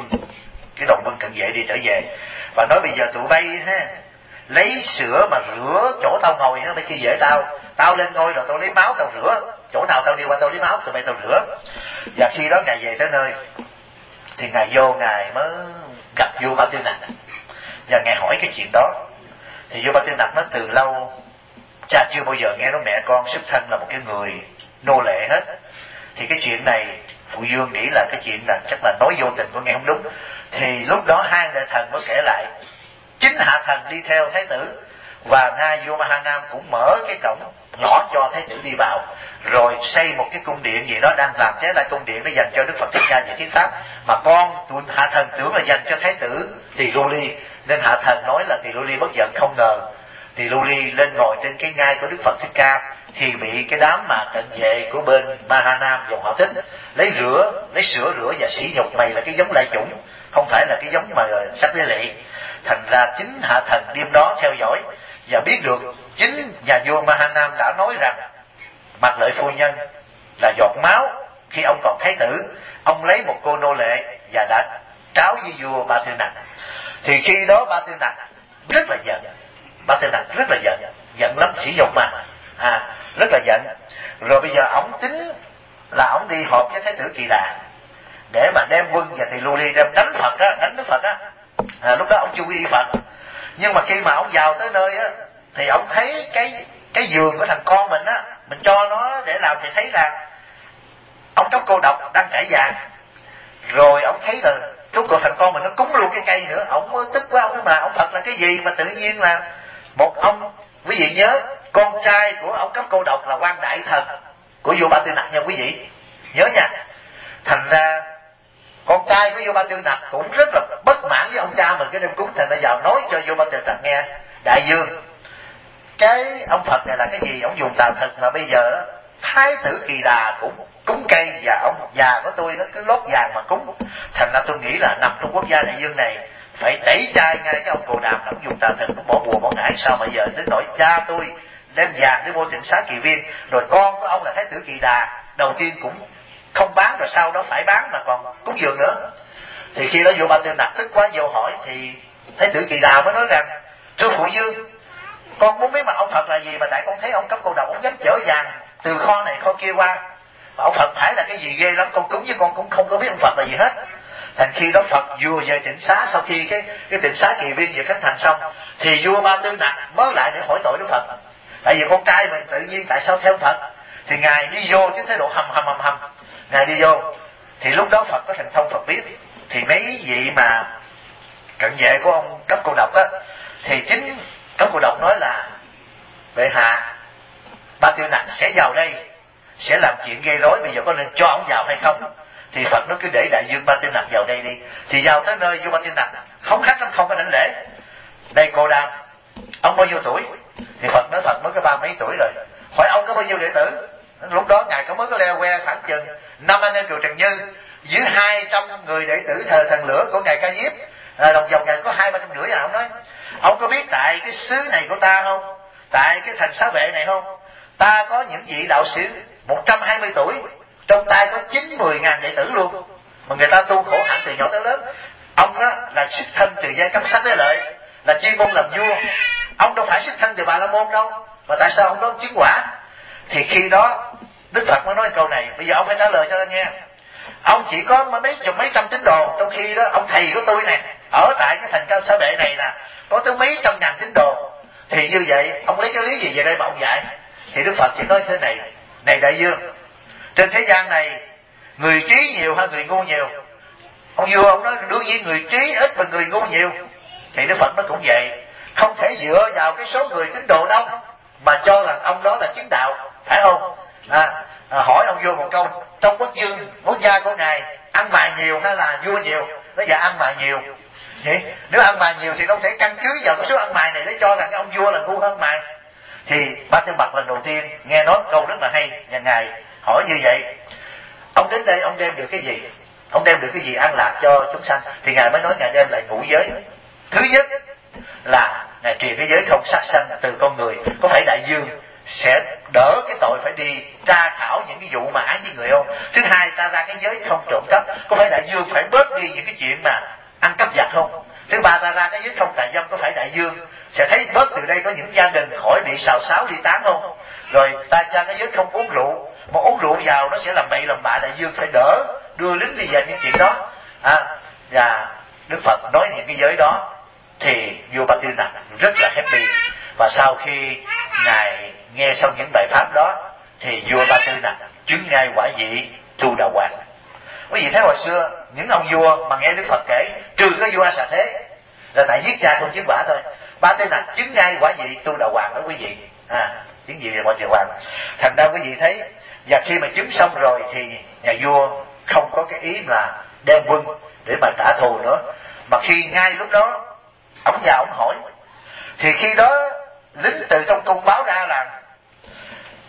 cái đoàn quân cận vệ đi trở về, và nói bây giờ tụi bay ha, lấy sữa mà rửa chỗ tao ngồi ha, bây khi dễ tao lên ngôi rồi tao lấy máu tao rửa, chỗ nào tao đi qua tao lấy máu tụi bay tao rửa. Và khi đó ngài về tới nơi thì ngài vô, ngài mới gặp vua Ba Tư Nặc và ngài hỏi cái chuyện đó. Thì vua Ba Tư Nặc nói từ lâu cha chưa bao giờ nghe nói mẹ con xuất thân là một cái người nô lệ hết. Thì cái chuyện này phụ vương nghĩ là cái chuyện là chắc là nói vô tình, có nghe không đúng. Thì lúc đó 2 đại thần mới kể lại, chính hạ thần đi theo thái tử, và ngay vua Mahanam cũng mở cái cổng nhỏ cho thái tử đi vào, rồi xây một cái cung điện gì đó đang làm thế lại cung điện để dành cho Đức Phật Thích Ca về thuyết pháp, mà tụi hạ thần tưởng là dành cho thái tử Tỳ Lưu Ly, nên hạ thần nói là Tỳ Lưu Ly bất giận. Không ngờ Tỳ Lưu Ly lên ngồi trên cái ngai của Đức Phật Thích Ca thì bị cái đám mà cận vệ của bên Mahanam dòng họ Thích lấy sữa rửa và sỉ nhục mày là cái giống lai chủng, không phải là cái giống mà sắc đế lị. Thành ra chính hạ thần đêm đó theo dõi và biết được chính nhà vua Mahanam đã nói rằng Mạc Lợi phu nhân là giọt máu khi ông còn thái tử, ông lấy một cô nô lệ và đã tráo với vua Ba Tư Nặc. Thì khi đó Ba Tư Nặc rất là giận, giận lắm, sỉ nhục mà, rất là giận. Rồi bây giờ ông tính là ông đi họp với thái tử Kỳ Đà để mà đem quân và Tỳ Lưu Ly đem đánh Phật đó, đánh Đức Phật á. Lúc đó ông chưa quy y Phật, nhưng mà khi mà ông vào tới nơi á thì ông thấy cái giường của thằng con mình á, mình cho nó để làm thì thấy là ông Cáp Cô Độc đang trải vàng. Rồi ông thấy là lúc của thằng con mình nó cúng luôn cái cây nữa, ông tức quá, ông nói mà ông Phật là cái gì mà tự nhiên là một ông, quý vị nhớ con trai của ông Cáp Cô Độc là Quan Đại Thần của vua Ba Tư Nặc nha quý vị, nhớ nha. Thành ra con trai của vua Ba Tư Nặc cũng rất là bất mãn với ông cha mình cái đêm cúng, thành ra vào nói cho vua Ba Tư Nặc nghe: đại vương, cái ông Phật này là cái gì, ông dùng tà thực mà bây giờ thái tử Kỳ Đà cũng cúng cây và ông già của tôi nó cứ lót vàng mà cúng. Thành ra tôi nghĩ là nằm trong quốc gia đại dương này phải tẩy chay ngay cái ông Cồ Đàm là ông dùng tà thực, ông bỏ bùa bỏ ngải. Sao mà giờ đến nỗi cha tôi đem vàng để mua Tịnh Xá Kỳ Viên, rồi con của ông là thái tử Kỳ Đà đầu tiên cũng không bán, rồi sau đó phải bán mà còn cúng dường nữa. Thì khi đó vua Ba Tư Nặc tức quá vô hỏi, thì thái tử Kỳ Đà mới nói rằng: thưa phụ vương, con muốn biết mà ông Phật là gì, mà tại con thấy ông Cáp Cô Độc ông dám chở vàng từ kho này kho kia qua, mà ông Phật phải là cái gì ghê lắm, con cúng với con cũng không có biết ông Phật là gì hết. Thành khi đó Phật vừa về Tịnh Xá, sau khi cái Tịnh Xá Kỳ Viên vừa khánh thành xong, thì vua Ba Tư Nặc mới lại để hỏi tội Đức Phật. Tại vì con trai mình tự nhiên tại sao theo Phật, thì ngài đi vô cái thái độ hầm, ngài đi vô thì lúc đó Phật có thần thông Phật biết. Thì mấy vị mà cận vệ của ông Cáp Cô Độc á, thì chính Cáp Cô Độc nói là: bệ hạ, Ba Tư Nặc sẽ vào đây sẽ làm chuyện gây rối, bây giờ có nên cho ông vào hay không? Thì Phật nó cứ để đại vương Ba Tư Nặc vào đây đi. Thì vào tới nơi vua Ba Tư Nặc không khách lắm, không có đảnh lễ. Đây Cô Đàm, ông bao nhiêu tuổi? Thì Phật nói Phật mới có 30 mấy tuổi rồi. Hỏi ông có bao nhiêu đệ tử? Lúc đó ngài có mới có leo que khoảng chừng 5 anh em Kiều Trần Như với 200 người đệ tử thờ thần lửa của ngài Ca Diếp, đồng dòng ngài có 200-350. Ông nói: ông có biết tại cái xứ này của ta không, tại cái thành Xá Vệ này không, ta có những vị đạo sĩ 120 tuổi, trong tay có 90 ngàn đệ tử luôn, mà người ta tu khổ hạnh từ nhỏ tới lớn. Ông đó là xuất thân từ giai cấp Sắc Đế Lợi, là chuyên môn làm vua, ông đâu phải xuất thân từ Bà La Môn đâu, mà tại sao ông đó chứng quả? Thì khi đó Đức Phật mới nói câu này: bây giờ ông phải trả lời cho ta nghe. Ông chỉ có mấy trăm tín đồ, trong khi đó ông thầy của tôi này ở tại cái thành Cao Xá Vệ này nè có tới mấy trăm ngàn tín đồ. Thì như vậy ông lấy cái lý gì về đây mà ông dạy? Thì Đức Phật chỉ nói thế này: này đại vương, trên thế gian này người trí nhiều hay người ngu nhiều? Ông vua ông nói đương nhiên người trí ít và người ngu nhiều. Thì Đức Phật nó cũng vậy, không thể dựa vào cái số người tín đồ đông mà cho rằng ông đó là chứng đạo, phải không? Hỏi ông vua một câu: trong quốc gia của ngài ăn mày nhiều hay là vua nhiều? Nó dạ ăn mày nhiều. Vậy nếu ăn mày nhiều thì đâu thể căn cứ vào cái số ăn mày này để cho rằng cái ông vua là ngu hơn mày. Thì Ba Tư Mật lần đầu tiên nghe nói câu rất là hay, và ngài hỏi như vậy: ông đến đây ông đem được cái gì? Ông đem được cái gì an lạc cho chúng sanh? Thì ngài mới nói ngài đem lại ngũ giới. Thứ nhất là ngài truyền cái giới không sát sanh từ con người. Có phải đại dương sẽ đỡ cái tội phải đi tra khảo những cái vụ mà ái với người không? Thứ hai, ta ra cái giới không trộm cắp, có phải đại dương phải bớt đi những cái chuyện mà ăn cắp giặt không? Thứ ba, ta ra cái giới không tà dâm, có phải đại dương sẽ thấy bớt từ đây có những gia đình khỏi bị xào xáo ly tán không? Rồi ta ra cái giới không uống rượu, mà uống rượu vào nó sẽ làm bậy làm bạ, đại dương phải đỡ đưa lính đi về những chuyện đó. Và Đức Phật nói những cái giới đó thì vua Ba Tư Nặc rất là happy. Và sau khi ngài nghe xong những bài pháp đó thì vua Ba Tư Nặc chứng ngay quả vị Tu Đà Hoàng. Quý vị thấy hồi xưa những ông vua mà nghe Đức Phật kể, trừ cái vua A Xà Thế là tại giết cha không chứng quả thôi, Ba Tư Nặc chứng ngay quả vị Tu Đà Hoàng đó quý vị. Chứng vị quả vị hoàng. Thành ra quý vị thấy, và khi mà chứng xong rồi thì nhà vua không có cái ý là đem quân để mà trả thù nữa, mà khi ngay lúc đó ông vào ông hỏi, thì khi đó lính từ trong cung báo ra là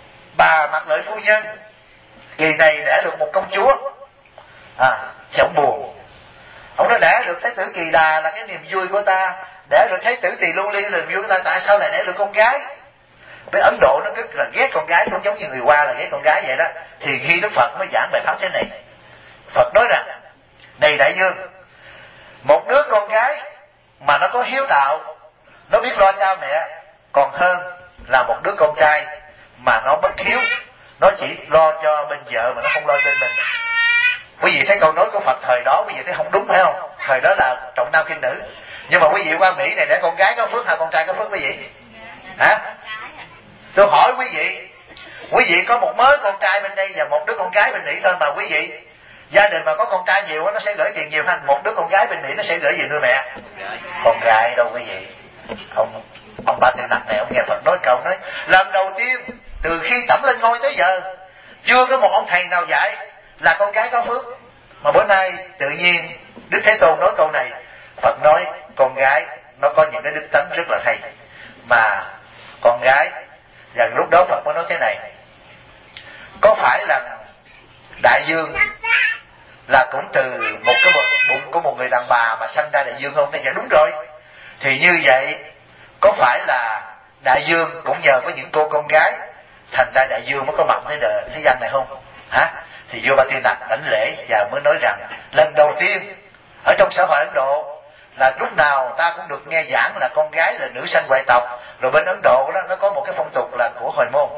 Bà Mặc Lợi phu nhân kỳ này đẻ được một công chúa, thì ông buồn. Ông nói đẻ được Thái tử Kỳ Đà là cái niềm vui của ta, đẻ được Thái tử Tỳ Lưu Ly là niềm vui của ta, tại sao lại đẻ được con gái? Bên Ấn Độ nó rất là ghét con gái, cũng giống như người Hoa là ghét con gái vậy đó. Thì khi Đức Phật mới giảng bài pháp thế này, Phật nói rằng: này đại dương, một đứa con gái mà nó có hiếu đạo, nó biết lo cha mẹ, còn hơn là một đứa con trai mà nó bất hiếu, nó chỉ lo cho bên vợ mà nó không lo cho mình. Quý vị thấy câu nói của Phật thời đó quý vị thấy không đúng phải không? Thời đó là trọng nam khinh nữ. Nhưng mà quý vị qua Mỹ này để con gái có phước hay con trai có phước quý vị? Hả? Tôi hỏi quý vị có một mớ con trai bên đây và một đứa con gái bên Mỹ thôi, mà quý vị gia đình mà có con trai nhiều nó sẽ gửi tiền nhiều hơn, một đứa con gái bên Mỹ nó sẽ gửi gì nuôi mẹ? Con gái đâu quý vị. Ông Ba Tư Nặc này ông nghe Phật nói câu nói lần đầu tiên từ khi tẩm lên ngôi tới giờ chưa có một ông thầy nào dạy là con gái có phước, mà bữa nay tự nhiên Đức Thế Tôn nói câu này. Phật nói con gái nó có những cái đức tánh rất là hay, mà con gái, và lúc đó Phật mới nói thế này: có phải là đại dương là cũng từ một cái bụng của một người đàn bà mà sanh ra đại dương không? Dạ đúng rồi. Thì như vậy có phải là đại dương cũng nhờ có những cô con gái thành ra đại dương mới có mặt thế gian này không? Hả? Thì vua Ba Tư Nặc đảnh lễ và mới nói rằng lần đầu tiên ở trong xã hội Ấn Độ là lúc nào ta cũng được nghe giảng là con gái là nữ sanh ngoại tộc. Rồi bên Ấn Độ đó nó có một cái phong tục là của hồi môn.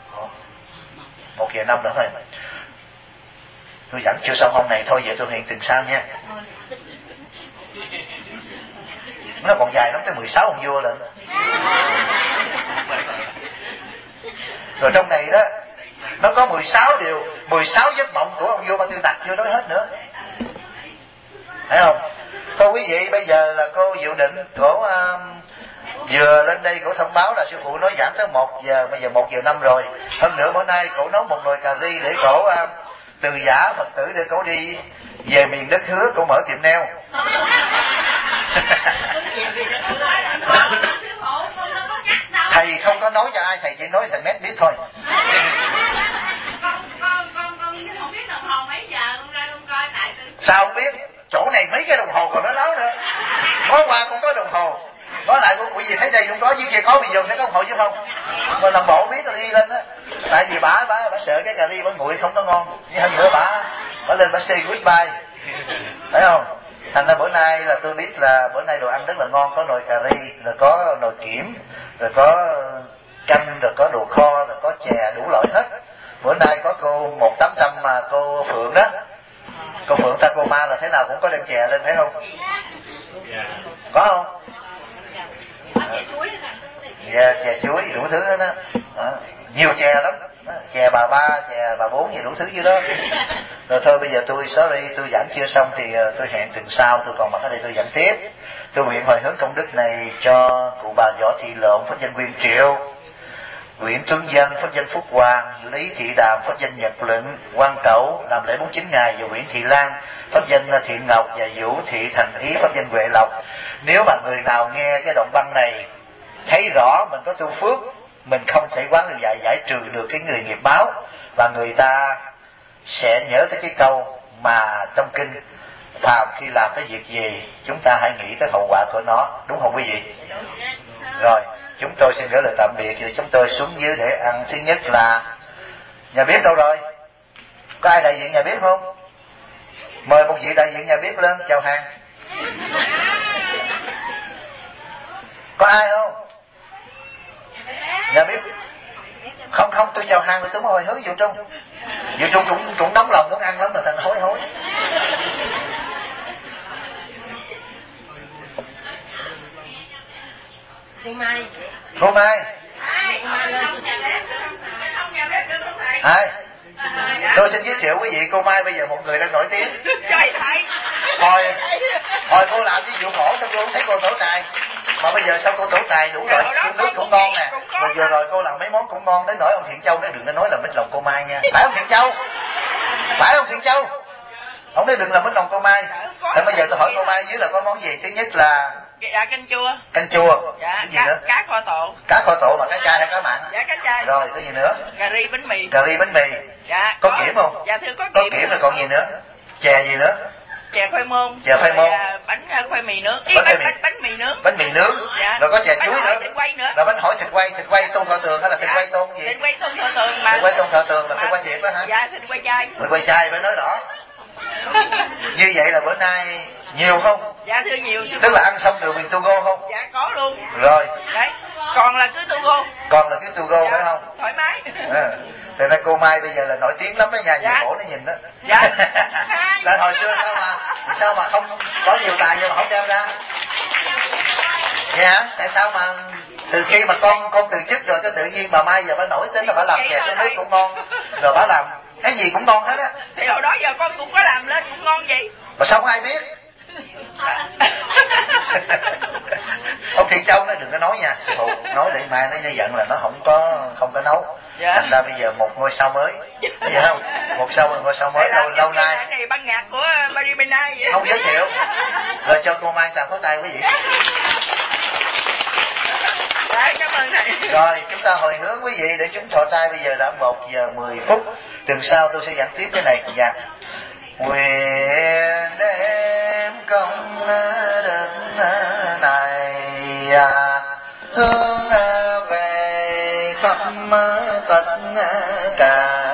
1 giờ 5 nữa thôi. Tôi dẫn chưa xong hôm này thôi, vậy tôi hẹn tuần sau nha. Nó còn dài lắm, tới 16 ông vua lận. Rồi trong này đó nó có 16 điều, 16 giấc mộng của ông vua Ba Tư Nặc chưa nói hết nữa. Thấy không? Thôi quý vị, bây giờ là cô Diệu Định cổ vừa lên đây cổ thông báo là sư phụ nói giảng tới 1 giờ, bây giờ 1 giờ 5 rồi. Hơn nữa bữa nay cổ nấu một nồi cà ri để cổ từ giả Phật tử để cổ đi về miền đất hứa, cổ mở tiệm neo. Thầy không có nói cho ai, thầy chỉ nói internet biết thôi. Con không biết đồng hồ mấy giờ con ra con coi lại. Sao không biết? Chỗ này mấy cái đồng hồ còn nó nói nữa. Nói qua cũng có đồng hồ, nói lại cũng quý vị thấy đây cũng có, dưới kia có, bây giờ thấy có đồng hồ chứ không. Mà làm bộ biết là đi lên á. Tại vì bà sợ cái cà ri bà nguội không có ngon, nhưng hơn nữa bà lên bà say goodbye, thấy không? Thành ra bữa nay là tôi biết là bữa nay đồ ăn rất là ngon, có nồi cà ri, rồi có nồi kiểm, rồi có canh, rồi có đồ kho, rồi có chè, đủ loại hết. Bữa nay có cô 1800 mà cô Phượng đó, cô Phượng Tacoma là thế nào cũng có đem chè lên, thấy không? Có không? Dạ, chè chuối đủ thứ hết đó. Nhiều chè lắm, chè bà ba, chè bà bốn gì đủ thứ dưới đó. Rồi thôi bây giờ tôi sorry, tôi giảng chưa xong thì tôi hẹn tuần sau tôi còn mặt ở đây tôi giảng tiếp. Tôi nguyện hồi hướng công đức này cho cụ bà Võ Thị Lộn pháp danh Nguyên Triệu, Nguyễn Tuấn Dân pháp danh Phúc Hoàng, Lý Thị Đàm pháp danh Nhật Luận, Quan Cẩu làm lễ 49 ngày, và Nguyễn Thị Lan pháp danh Thiện Ngọc, và Vũ Thị Thành Ý pháp danh Huệ Lộc. Nếu mà người nào nghe cái đoạn băng này thấy rõ mình có tu phước, mình không thể quán được giải trừ được cái người nghiệp báo, và người ta sẽ nhớ tới cái câu mà trong kinh: phàm khi làm cái việc gì chúng ta hãy nghĩ tới hậu quả của nó, đúng không quý vị? Rồi chúng tôi xin gửi lời tạm biệt, rồi chúng tôi xuống dưới để ăn. Thứ nhất là nhà bếp đâu rồi? Có ai đại diện nhà bếp không? Mời một vị đại diện nhà bếp lên chào hàng. Có ai không? Nhà bếp không tôi chào hàng rồi tôi mới hồi hướng Diệu Trung. Diệu Trung cũng nóng lòng muốn ăn lắm mà thành hối. Cô Mai. Ai? Tôi xin giới thiệu quý vị, cô Mai bây giờ một người đang nổi tiếng. Trời thầy. Hồi cô làm cái vụ khổ sao cô không thấy cô tổ tài, mà bây giờ sao cô tổ tài đủ loại nước cũng ngon nè. Rồi vừa rồi cô làm mấy món cũng ngon, đến nỗi ông Thiện Châu nói đừng có nói là mít lòng cô Mai nha. Phải ông Thiện Châu? Phải ông Thiện Châu? Ông nói đừng làm mít lòng cô Mai. Thì bây giờ tôi hỏi cô Mai dưới là có món gì? Thứ nhất là Dạ canh chua. Canh chua. Dạ. Cái gì nữa? Cá kho tộ. Cá kho tộ mà cá chay hay cá mặn? Dạ cá chay. Rồi cái gì nữa? Cà ri bánh mì. Cà ri bánh mì. Dạ. Có kiểm không? Dạ thưa có kiểm. Có kiểm rồi còn gì nữa? Chè gì nữa? Chè khoai môn. Chè khoai môn. Bánh khoai mì nướng. Bánh mì nướng. Bánh mì nướng. Dạ. Rồi có chè chuối nữa. Thịt quay nữa. Rồi bánh hỏi thịt quay tôm thọ tường hay là thịt quay tôm gì? Thịt quay tôm thọ tường mà. Thịt quay tôm thọ tường là thịt quay thiệt đó hả? Dạ thịt quay chay. Thịt quay chay phải nói rõ. Như vậy là bữa nay nhiều không? Dạ thưa nhiều. Tức là ăn xong được miền Togo không? Dạ có luôn. Rồi. Đấy. Còn là cứ Togo. Còn là cứ Togo dạ, phải không? Thoải mái. Thế nên cô Mai bây giờ là nổi tiếng lắm đó nha, dạ. nhiều cổ nó nhìn đó. Dạ. Là hồi xưa sao mà không có nhiều tài nhưng mà không đem ra? Vậy hả? Tại sao mà từ khi mà con từ chức rồi cho tự nhiên bà Mai giờ bà nổi tính là bà làm chè cái nước cũng ngon, rồi bà làm cái gì cũng ngon hết á. Thì hồi đó giờ con cũng có làm lên cũng ngon vậy. Mà sao không ai biết? Ông Thiện Châu nó đừng có nói nha, sư phụ nói để mai nó giận là nó không có nấu. Dạ. Thành ra bây giờ một ngôi sao mới, thấy vậy không? Một ngôi sao mới lâu nay. Cái này băng nhạc của Maribena vậy. Không giới thiệu. Rồi cho cô Mai chào pháo tay quý vị. Dạ, cảm ơn thầy. Rồi chúng ta hồi hướng quý vị để chúng thọ trai. Bây giờ đã 1 giờ 10 phút. Tuần sau tôi sẽ giảng tiếp cái này. Dạ. Nguyện đem công đức này hướng về khắp tất cả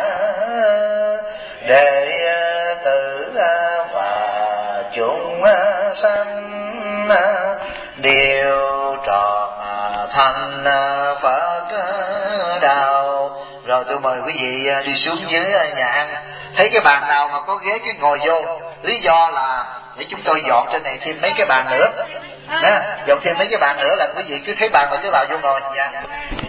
đệ tử và chúng sanh đều tròn thành Phật đạo. Rồi tôi mời quý vị đi xuống dưới nhà ăn. Thấy cái bàn nào mà có ghế cái ngồi vô. Lý do là để chúng tôi dọn trên này thêm mấy cái bàn nữa. Dọn thêm mấy cái bàn nữa là quý vị cứ thấy bàn rồi cứ vào vô ngồi. Dạ.